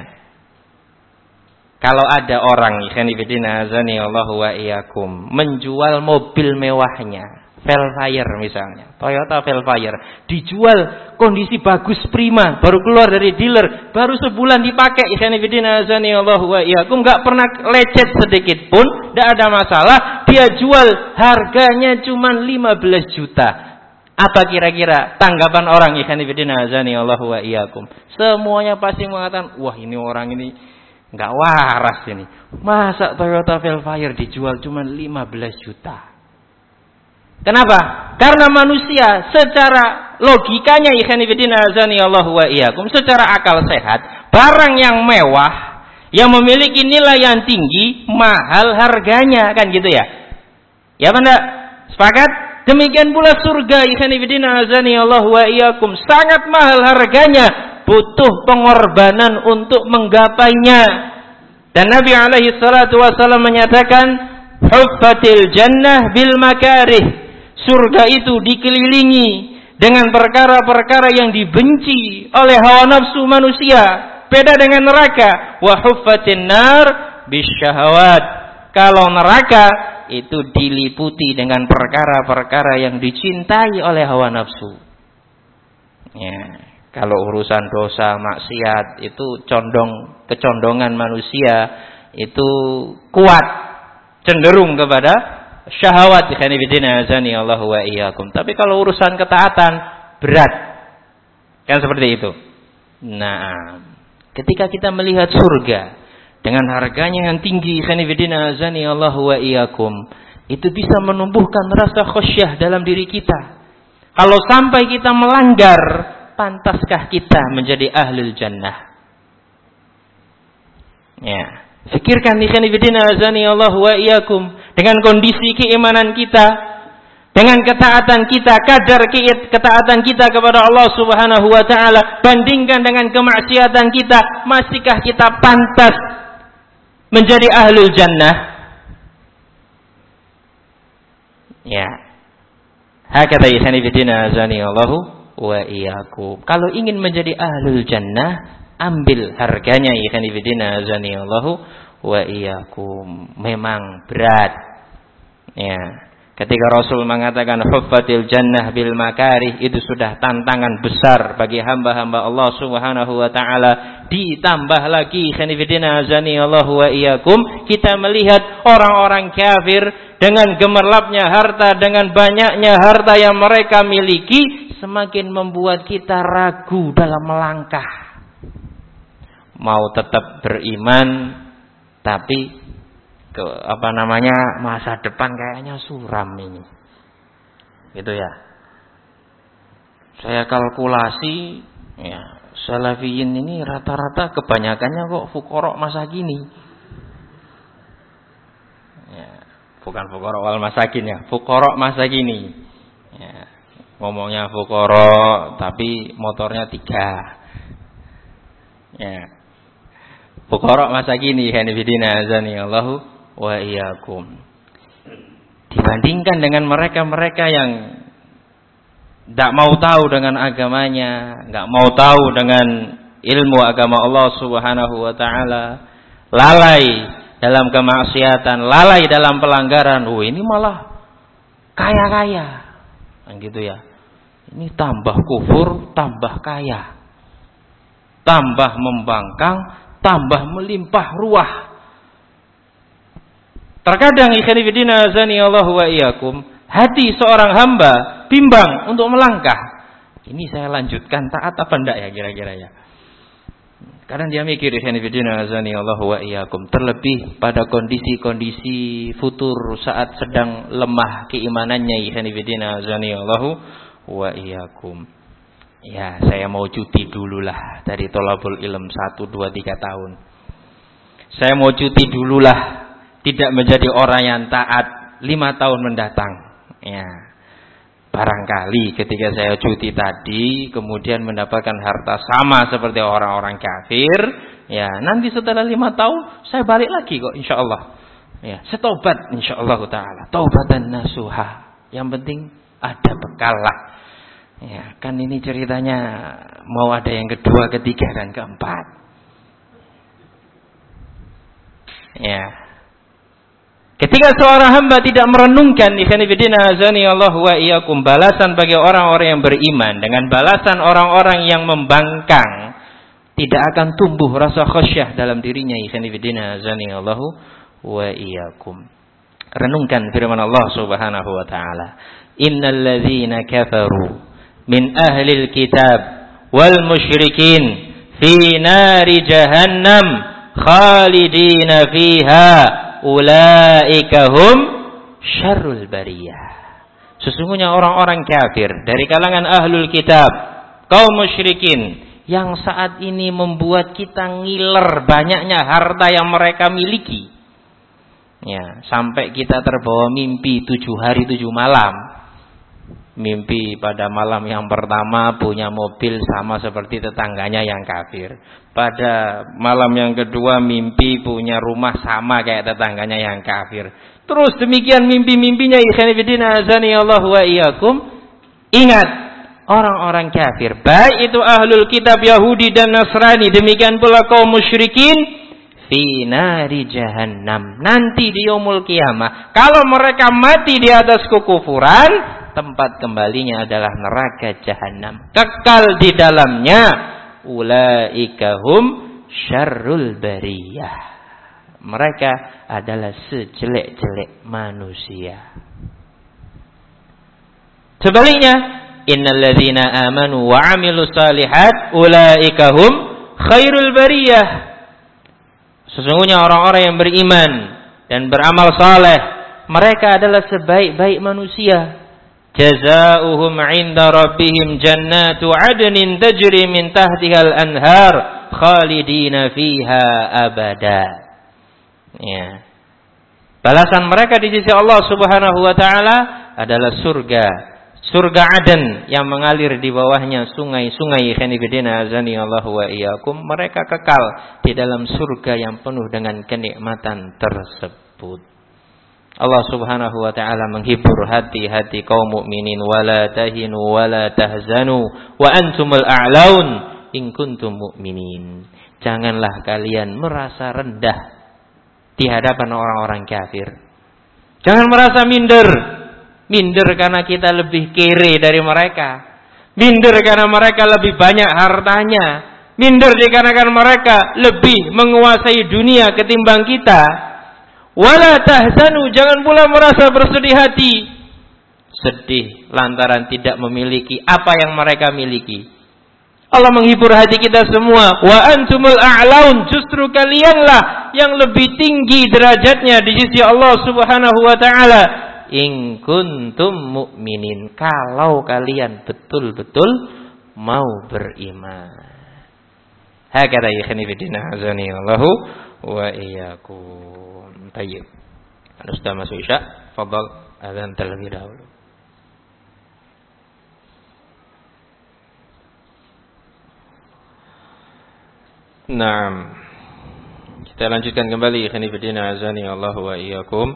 Kalau ada orang, ikhwan fillah azani Allah wa iyyakum, menjual mobil mewahnya, Velfire misalnya, Toyota Velfire, dijual kondisi bagus prima, baru keluar dari dealer, baru sebulan dipakai, ikhwan fillah azani Allah wa iyyakum, enggak pernah lecet sedikit pun, enggak ada masalah, dia jual harganya cuma lima belas juta. Apa kira-kira tanggapan orang, ikhwan fillah azani Allah wa iyyakum? Semuanya pasti mengatakan, wah ini orang ini enggak waras ini. Masa Toyota Velfire dijual cuma lima belas juta? Kenapa? Karena manusia secara logikanya, ikhwan fillah azani Allah wa iyyakum, secara akal sehat, barang yang mewah, yang memiliki nilai yang tinggi, mahal harganya, kan gitu ya? Ya benar? Sepakat? Demikian pula surga, ikhwan fillah azani Allah wa iyyakum, sangat mahal harganya, butuh pengorbanan untuk menggapainya. Dan Nabi alaihi salatu wasallam menyatakan, huffatil jannah bil makarih. Surga itu dikelilingi dengan perkara-perkara yang dibenci oleh hawa nafsu manusia. Beda dengan neraka. Wa huffatin nar bisyahawat. Kalau neraka itu diliputi dengan perkara-perkara yang dicintai oleh hawa nafsu. Ya, kalau urusan dosa, maksiat itu condong kecondongan manusia itu kuat, cenderung kepada syahwat, ikhwan fillah azani Allah wa iyyakum. Tapi kalau urusan ketaatan berat. Kan seperti itu. Nah, ketika kita melihat surga dengan harganya yang tinggi, ikhwan fillah azani Allah wa iyyakum, itu bisa menumbuhkan rasa khasyah dalam diri kita. Kalau sampai kita melanggar, pantaskah kita menjadi ahlul jannah? Ya, fikirkan, ikhwan fillah azani Allah wa iyyakum, dengan kondisi keimanan kita, dengan ketaatan kita, kadar ketaatan kita kepada Allah Subhanahu wa taala, bandingkan dengan kemaksiatan kita, masihkah kita pantas menjadi ahlul jannah? Ya. Hakata ikhwan fillah azani Allah wa iyyakum. Kalau ingin menjadi ahlul jannah, ambil harganya, ikhwan fillah azani Allah wa iyyakum. Memang berat. Ya, ketika Rasul mengatakan huffatil jannah bil makarih, itu sudah tantangan besar bagi hamba-hamba Allah Subhanahu wa taala. Ditambah lagi, ikhwan fillah azani Allah wa iyyakum, kita melihat orang-orang kafir dengan gemerlapnya harta, dengan banyaknya harta yang mereka miliki, semakin membuat kita ragu dalam melangkah. Mau tetap beriman, tapi ke apa namanya masa depan kayaknya suram ini, gitu ya. Saya kalkulasi, ya salafiyin ini rata-rata kebanyakannya kok fuqara masa kini. Ya, bukan fuqara wal masakin ya, fuqara masa kini. Ya, ngomongnya fuqara tapi motornya tiga. Ya, fuqara masa kini, hanifidina azani Allahu wa iyyakum. Dibandingkan dengan mereka-mereka yang tidak mau tahu dengan agamanya, nggak mau tahu dengan ilmu agama Allah Subhanahu wa taala, lalai dalam kemaksiatan, lalai dalam pelanggaran. Oh, ini malah kaya-kaya. Kan gitu ya. Ini tambah kufur, tambah kaya. tambah membangkang, tambah melimpah ruah. Terkadang ikhwan fillah azani Allah wa iyyakum, hati seorang hamba bimbang untuk melangkah. Ini saya lanjutkan taat apa enggak ya kira-kira ya? Kadang dia mikir ikhwan fillah azani Allah wa iyyakum, terlebih pada kondisi-kondisi futur saat sedang lemah keimanannya ikhwan fillah azani Allah wa iyyakum. Ya, saya mau cuti dululah dari thalabul ilm satu, dua, tiga tahun. Saya mau cuti dululah. Tidak menjadi orang yang taat lima tahun mendatang. Ya, barangkali ketika saya cuti tadi, kemudian mendapatkan harta sama seperti orang-orang kafir. Ya, nanti setelah lima tahun, saya balik lagi kok insya Allah. Ya, saya taubat insya Allah Ta'ala. Taubatan nasuha. Yang penting ada bekal lah. Ya, kan ini ceritanya mau ada yang kedua, ketiga, dan keempat. Ya. Ketika seorang hamba tidak merenungkan ikhwan fillah azani Allah wa iyyakum, balasan bagi orang-orang yang beriman dengan balasan orang-orang yang membangkang, tidak akan tumbuh rasa khasyah dalam dirinya ikhwan fillah azani Allah wa iyyakum. Renungkan firman Allah Subhanahu wa taala, innal ladzina kafaru min ahlil kitab wal musyrikin fi nari jahannam khalidina fiha ulaika hum syarrul bariyah. Sesungguhnya orang-orang kafir dari kalangan ahlul kitab, kaum musyrikin yang saat ini membuat kita ngiler banyaknya harta yang mereka miliki. Ya, sampai kita terbawa mimpi tujuh hari tujuh malam. Mimpi pada malam yang pertama punya mobil sama seperti tetangganya yang kafir. Pada malam yang kedua mimpi punya rumah sama kayak tetangganya yang kafir. Terus demikian mimpi-mimpinya ikhwan fillah azani Allah wa iyyakum. Ingat, orang-orang kafir, baik itu ahlul kitab Yahudi dan Nasrani, demikian pula kaum musyrikin, fi nari jahannam. Nanti di yaumul kiamah, kalau mereka mati di atas kekufuran, tempat kembalinya adalah neraka jahanam. Kekal di dalamnya. Ulaika hum syarrul bariyah. Mereka adalah sejelek-jelek manusia. Sebaliknya, innal ladzina amanu wa 'amilus shalihat ulaika hum khairul bariyah. Sesungguhnya orang-orang yang beriman dan beramal saleh, mereka adalah sebaik-baik manusia. Jazaohum 'inda rabbihim jannatu 'adnin tajri min tahtihal anhar khalidina fiha abada. Ya. Balasan mereka di sisi Allah Subhanahu wa taala adalah surga, surga Aden yang mengalir di bawahnya sungai-sungai khanifidina azani Allah wa iyyakum. Mereka kekal di dalam surga yang penuh dengan kenikmatan tersebut. Allah Subhanahu wa taala menghibur hati-hati kaum mukminin, wala tahinu wala tahzanu wa antumul a'laun in kuntum mu'minin. Janganlah kalian merasa rendah di hadapan orang-orang kafir. Jangan merasa minder. Minder karena kita lebih kere dari mereka. Minder karena mereka lebih banyak hartanya. Minder dikarenakan mereka lebih menguasai dunia ketimbang kita. Wala tahzanu, jangan pula merasa bersedih hati. Sedih lantaran tidak memiliki apa yang mereka miliki. Allah menghibur hati kita semua. Wa antumul a'laun, justru kalianlah yang lebih tinggi derajatnya di sisi Allah Subhanahu wa taala. In kuntum mu'minin, kalau kalian betul-betul mau beriman. Hakada ikhni fillah azani Allahu wa iyyakum. Tayyib. Anda sudah masuk Isya? Fadhal adzan terlebih dahulu. Naam. Kita lanjutkan kembali ikhwan fillah azani Allah wa iyyakum.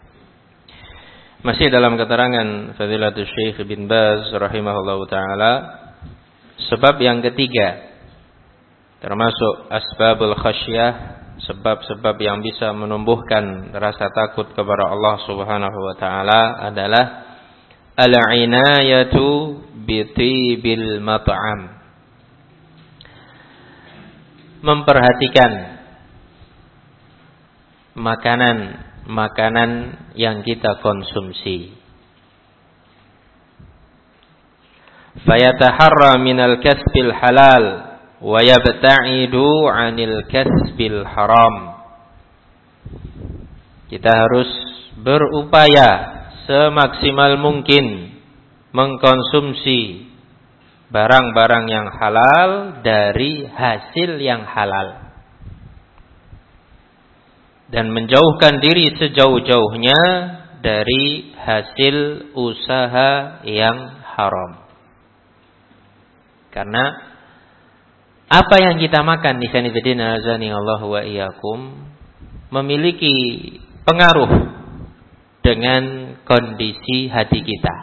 Masih dalam keterangan Fadilatul Syekh bin Baz rahimahullahu taala, sebab yang ketiga termasuk asbabul khasyah, sebab-sebab yang bisa menumbuhkan rasa takut kepada Allah Subhanahu wa taala adalah al-inayatu bi tibil mat'am. memperhatikan makanan-makanan yang kita konsumsi. Fayataharra minal kasbil halal wa yabta'idu 'anil kasbil haram. Kita harus berupaya semaksimal mungkin mengkonsumsi barang-barang yang halal dari hasil yang halal, dan menjauhkan diri sejauh-jauhnya dari hasil usaha yang haram. Karena apa yang kita makan di sanifidina azani Allah wa iyyakum memiliki pengaruh dengan kondisi hati kita.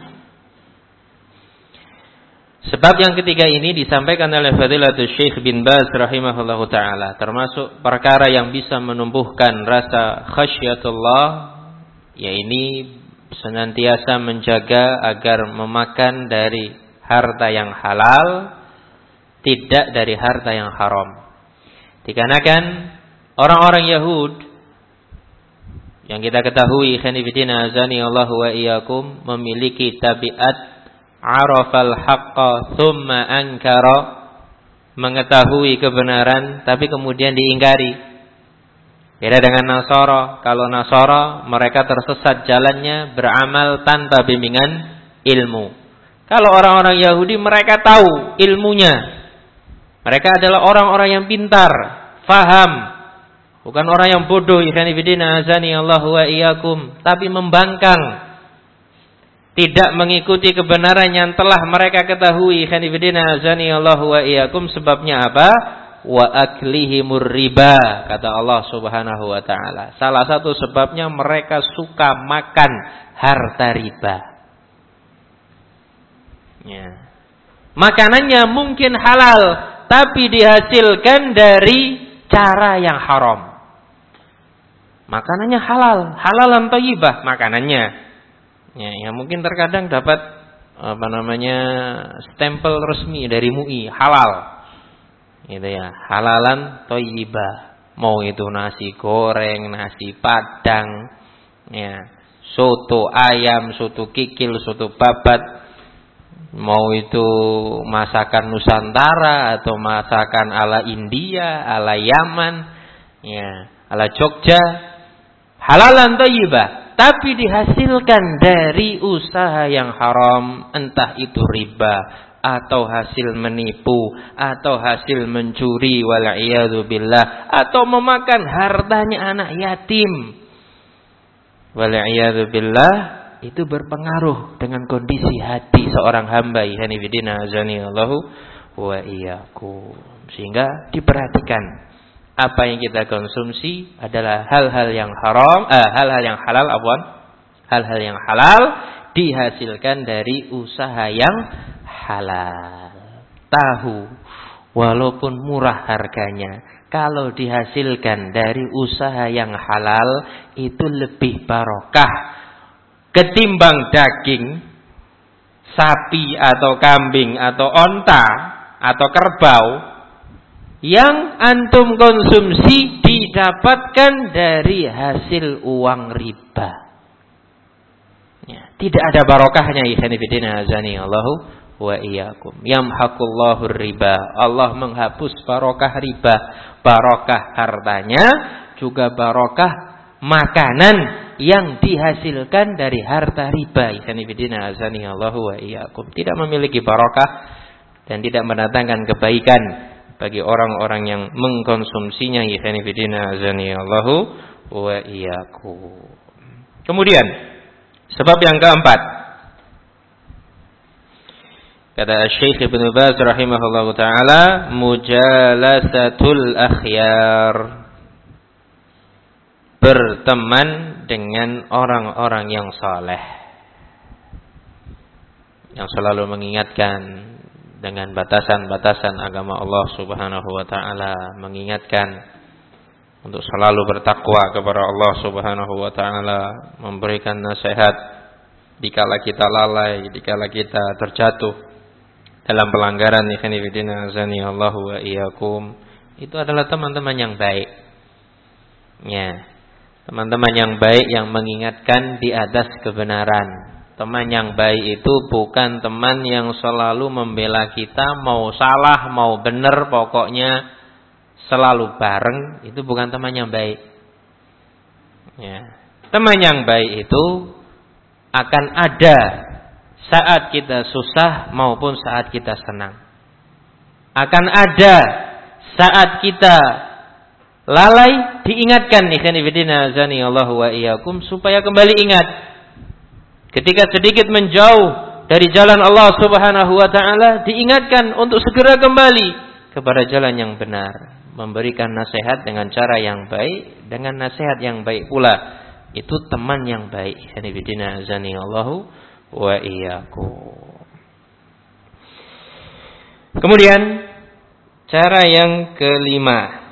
Sebab yang ketiga ini disampaikan oleh Fadilatul Syekh bin Baz rahimahullahu taala, termasuk perkara yang bisa menumbuhkan rasa khasyatullah, yaitu senantiasa menjaga agar memakan dari harta yang halal, tidak dari harta yang haram. Dikarenakan orang-orang Yahud yang kita ketahui khanifidina azani Allah wa iyyakum memiliki tabiat arafal haqqa thumma ankara, mengetahui kebenaran tapi kemudian diingkari. Beda dengan Nasara. Kalau Nasara mereka tersesat jalannya, beramal tanpa bimbingan ilmu. Kalau orang-orang Yahudi mereka tahu ilmunya. Mereka adalah orang-orang yang pintar, faham, bukan orang yang bodoh. Ikhwanifidina azani Allah wa iyyakum, tapi membangkang, tidak mengikuti kebenaran yang telah mereka ketahui. Ikhwanifidina azani Allah wa iyyakum. Sebabnya apa? Wa aklihimur riba, kata Allah Subhanahu wa taala. Salah satu sebabnya mereka suka makan harta riba. Ya. Makanannya mungkin halal, tapi dihasilkan dari cara yang haram. Makanannya halal, halalan thayyibah makanannya. Ya, ya mungkin terkadang dapat apa namanya stempel resmi dari M U I halal. Gitu ya, halalan thayyibah. Mau itu nasi goreng, nasi padang, ya, soto ayam, soto kikil, soto babat. Mau itu masakan Nusantara atau masakan ala India, ala Yaman, ya, ala Jogja, halalan thayyibah, tapi dihasilkan dari usaha yang haram, entah itu riba atau hasil menipu atau hasil mencuri wal'iyadu billah, atau memakan hartanya anak yatim wal'iyadu billah. Itu berpengaruh dengan kondisi hati seorang hamba. Ikhwanifidina azani Allahu wa iyyakum. Sehingga diperhatikan apa yang kita konsumsi adalah hal-hal yang haram, eh, hal-hal yang halal, afwan, hal-hal yang halal dihasilkan dari usaha yang halal. Tahu walaupun murah harganya, kalau dihasilkan dari usaha yang halal itu lebih barokah ketimbang daging sapi atau kambing atau onta atau kerbau yang antum konsumsi didapatkan dari hasil uang riba. Ya, tidak ada barokahnya. Ikhwanifidina azani Allahu wa iyyakum. Yamhaqullahu riba. Allah menghapus barokah riba, barokah hartanya, juga barokah makanan yang dihasilkan dari harta riba. Ikhwanifidina azani Allahu wa iyyakum. Tidak memiliki barokah dan tidak mendatangkan kebaikan bagi orang-orang yang mengkonsumsinya. Ikhwanifidina azani Allahu wa iyyakum. Kemudian sebab yang keempat, kata Syekh Ibnu Baz rahimahullahu taala, mujalasatul akhyar, berteman dengan orang-orang yang saleh, yang selalu mengingatkan dengan batasan-batasan agama Allah Subhanahu wa taala, mengingatkan untuk selalu bertakwa kepada Allah Subhanahu wa taala, memberikan nasihat dikala kita lalai, dikala kita terjatuh dalam pelanggaran. Ikhwanifidina azani Allahu wa iyyakum. itu adalah teman-teman yang baik. Ya, teman-teman yang baik yang mengingatkan di atas kebenaran. Teman yang baik itu bukan teman yang selalu membela kita, mau salah, mau benar, pokoknya selalu bareng. Itu bukan teman yang baik. Ya. Teman yang baik itu akan ada saat kita susah maupun saat kita senang. Akan ada saat kita lalai, diingatkan ikhwan fillah azani Allahu wa iyyakum supaya kembali ingat. Ketika sedikit menjauh dari jalan Allah Subhanahu wa taala, diingatkan untuk segera kembali kepada jalan yang benar, memberikan nasihat dengan cara yang baik, dengan nasihat yang baik pula. Itu teman yang baik. Hanifidina azani Allahu wa iyyakum. Kemudian cara yang kelima.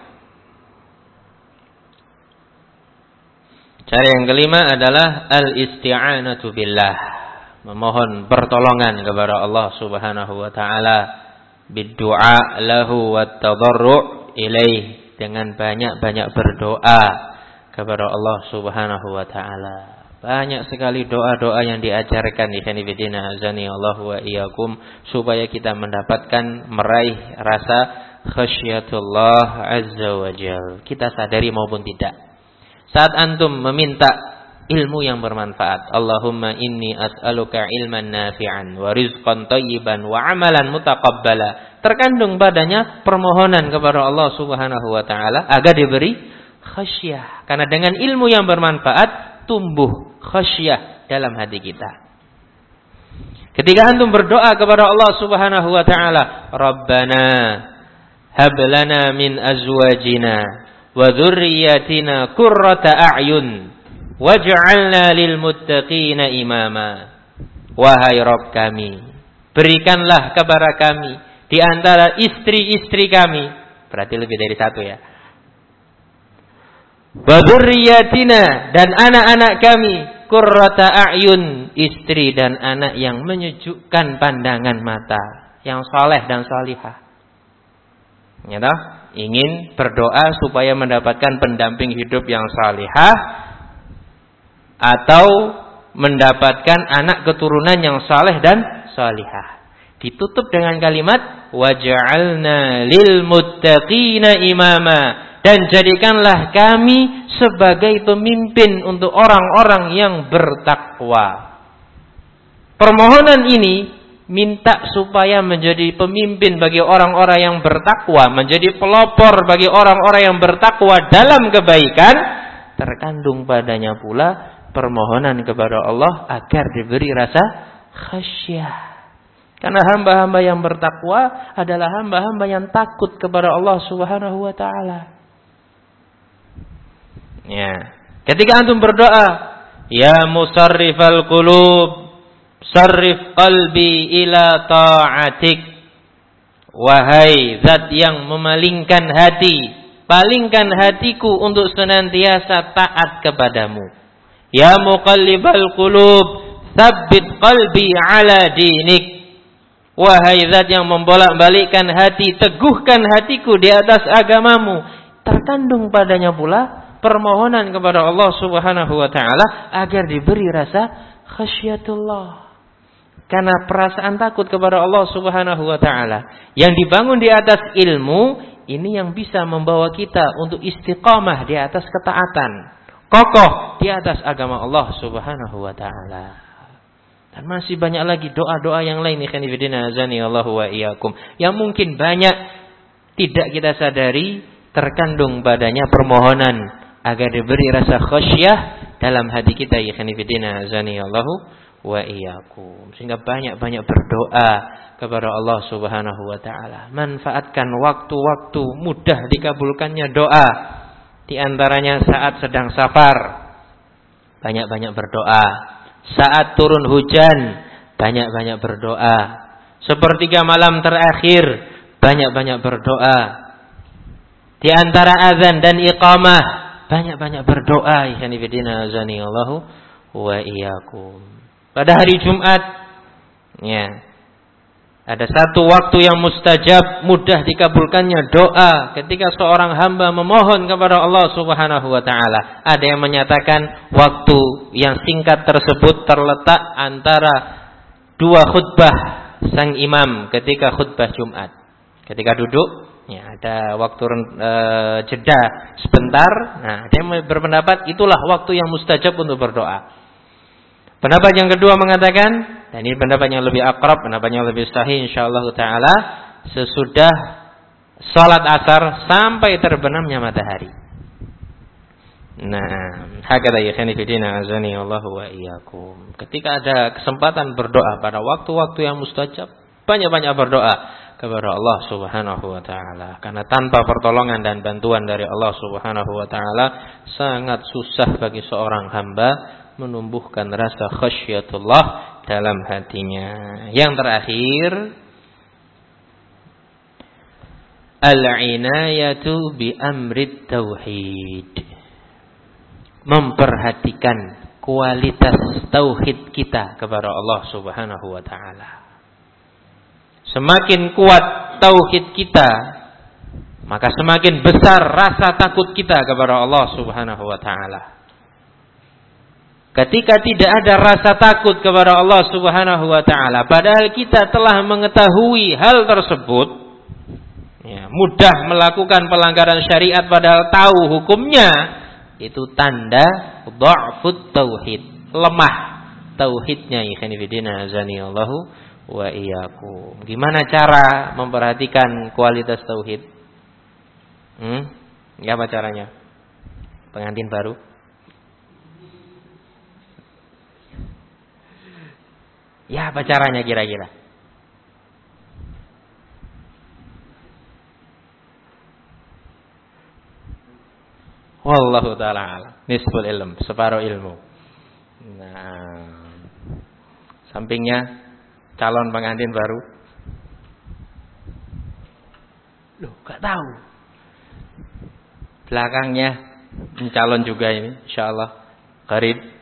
Cara yang kelima adalah al-isti'anatu billah, memohon pertolongan kepada Allah Subhanahu wa taala, bid-du'a lahu wat tadarru' ilaih, dengan banyak-banyak berdoa kepada Allah Subhanahu wa taala. Banyak sekali doa-doa yang diajarkan di sini bidina azani Allah wa iyyakum supaya kita mendapatkan meraih rasa khasyatullah azza wa jalla. Kita sadari maupun tidak. Saat antum meminta ilmu yang bermanfaat, Allahumma inni as'aluka ilman nafi'an wa rizqan thayyiban wa amalan mutaqabbala, terkandung padanya permohonan kepada Allah Subhanahu wa taala agar diberi khasyah. Karena dengan ilmu yang bermanfaat tumbuh khasyah dalam hati kita. Ketika antum berdoa kepada Allah Subhanahu wa taala, Rabbana hab lana min azwajina wa dzurriyyatina qurrata a'yun waj'alna lil muttaqina imama. Wahai Rabb kami, berikanlah kepada kami di antara istri-istri kami, berarti lebih dari satu ya, wa dzurriyyatina, dan anak-anak kami, qurrata a'yun, istri dan anak yang menyejukkan pandangan mata, yang saleh dan salihah. Ya toh? Ingin berdoa supaya mendapatkan pendamping hidup yang salihah atau mendapatkan anak keturunan yang saleh dan salihah. Ditutup dengan kalimat waj'alna lil muttaqina imama, dan jadikanlah kami sebagai pemimpin untuk orang-orang yang bertakwa. Permohonan ini minta supaya menjadi pemimpin bagi orang-orang yang bertakwa, menjadi pelopor bagi orang-orang yang bertakwa dalam kebaikan. Terkandung padanya pula permohonan kepada Allah agar diberi rasa khasyah. Karena hamba-hamba yang bertakwa adalah hamba-hamba yang takut kepada Allah Subhanahu wa taala. Ya, ketika antum berdoa, ya musarrifal qulub, sarrif qalbi ila ta'atik, wahai zat yang memalingkan hati, palingkan hatiku untuk senantiasa taat kepadamu. Ya muqallibal qulub, tsabbit qalbi ala dinik, wahai zat yang membolak-balikkan hati, teguhkan hatiku di atas agamamu. Terkandung padanya pula permohonan kepada Allah Subhanahu wa taala agar diberi rasa khasyatullah. Karena perasaan takut kepada Allah Subhanahu wa taala yang dibangun di atas ilmu, ini yang bisa membawa kita untuk istiqamah di atas ketaatan, kokoh di atas agama Allah Subhanahu wa taala. Dan masih banyak lagi doa-doa yang lain ikhwan fillah azani Allahu wa iyyakum yang mungkin banyak tidak kita sadari terkandung padanya permohonan agar diberi rasa khasyah dalam hati kita ikhwan fillah azani Allahu wa iyyakum. Sehingga banyak-banyak berdoa kepada Allah Subhanahu wa taala. Manfaatkan waktu-waktu mudah dikabulkannya doa. Di antaranya saat sedang safar, banyak-banyak berdoa. Saat turun hujan, banyak-banyak berdoa. Sepertiga malam terakhir, banyak-banyak berdoa. Di antara azan dan iqamah, banyak-banyak berdoa. Ikhwan fillah azani Allahu wa iyyakum. Pada hari Jumat, ya, Ada satu waktu yang mustajab, mudah dikabulkannya doa ketika seorang hamba memohon kepada Allah Subhanahu wa taala. Ada yang menyatakan waktu yang singkat tersebut terletak antara dua khutbah sang imam ketika khutbah Jumat. Ketika duduk, ya ada waktu e, jeda sebentar. Nah, ada yang berpendapat itulah waktu yang mustajab untuk berdoa. Pendapat yang kedua mengatakan, dan ini pendapat yang lebih akrab, pendapat yang lebih sahih insyaallah taala, sesudah salat asar sampai terbenamnya matahari. Nah, hakadha ya ikhwani fillah azani Allah wa iyyakum. Ketika ada kesempatan berdoa pada waktu-waktu yang mustajab, banyak-banyak berdoa kepada Allah Subhanahu wa taala. Karena tanpa pertolongan dan bantuan dari Allah Subhanahu wa taala sangat susah bagi seorang hamba menumbuhkan rasa khasyatullah dalam hatinya. Yang terakhir, al-inayatu bi amrit tauhid. Memperhatikan kualitas tauhid kita kepada Allah Subhanahu wa taala. Semakin kuat tauhid kita, maka semakin besar rasa takut kita kepada Allah Subhanahu wa taala. Ketika tidak ada rasa takut kepada Allah Subhanahu wa taala, padahal kita telah mengetahui hal tersebut, ya, mudah melakukan pelanggaran syariat padahal tahu hukumnya, itu tanda dha'fut tauhid, lemah tauhidnya. Ikhwan fillah azanillahu wa iyyakum. Gimana cara memperhatikan kualitas tauhid? Hmm? Ya, apa caranya? Pengantin baru? Ya, apa caranya kira-kira? Wallahu ta'ala alam. Nisful ilm, separuh ilmu. Nah, sampingnya calon pengantin baru. Loh, gak tahu. Belakangnya calon juga ini, insyaallah. Qarib.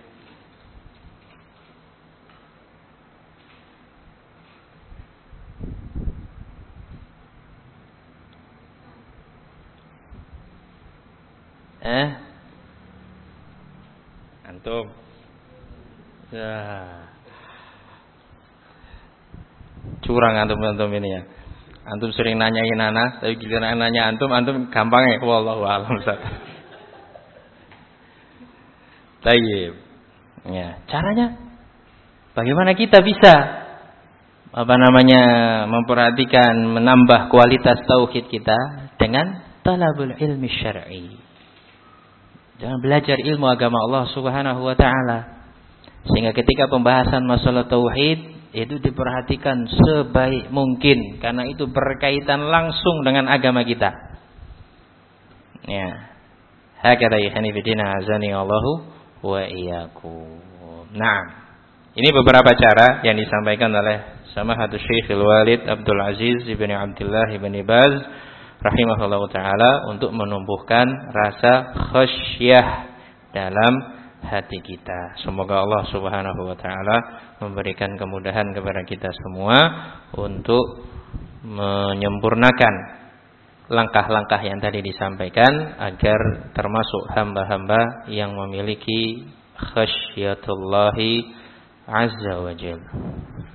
Eh? Antum. Ya. Curang antum-antum ini ya. Antum sering nanyain ana, tapi giliran nanya antum, antum gampang ya. Wallahu a'lam. Tayyib. Ya, caranya bagaimana kita bisa apa namanya memperhatikan, menambah kualitas tauhid kita dengan talabul ilmi syar'i. Jangan belajar ilmu agama Allah Subhanahu wa taala. Sehingga ketika pembahasan masalah tauhid itu diperhatikan sebaik mungkin karena itu berkaitan langsung dengan agama kita. Ya. Hakadha ikhwani fillah azani Allahu wa iyyakum. Nah, ini beberapa cara yang disampaikan oleh Samahatul Syekhul Walid Abdul Aziz ibn Abdullah ibn Baz rahimahullah ta'ala untuk menumbuhkan rasa khasyah dalam hati kita. Semoga Allah Subhanahu wa ta'ala memberikan kemudahan kepada kita semua untuk menyempurnakan langkah-langkah yang tadi disampaikan agar termasuk hamba-hamba yang memiliki khasyatullahi azza wa jalla.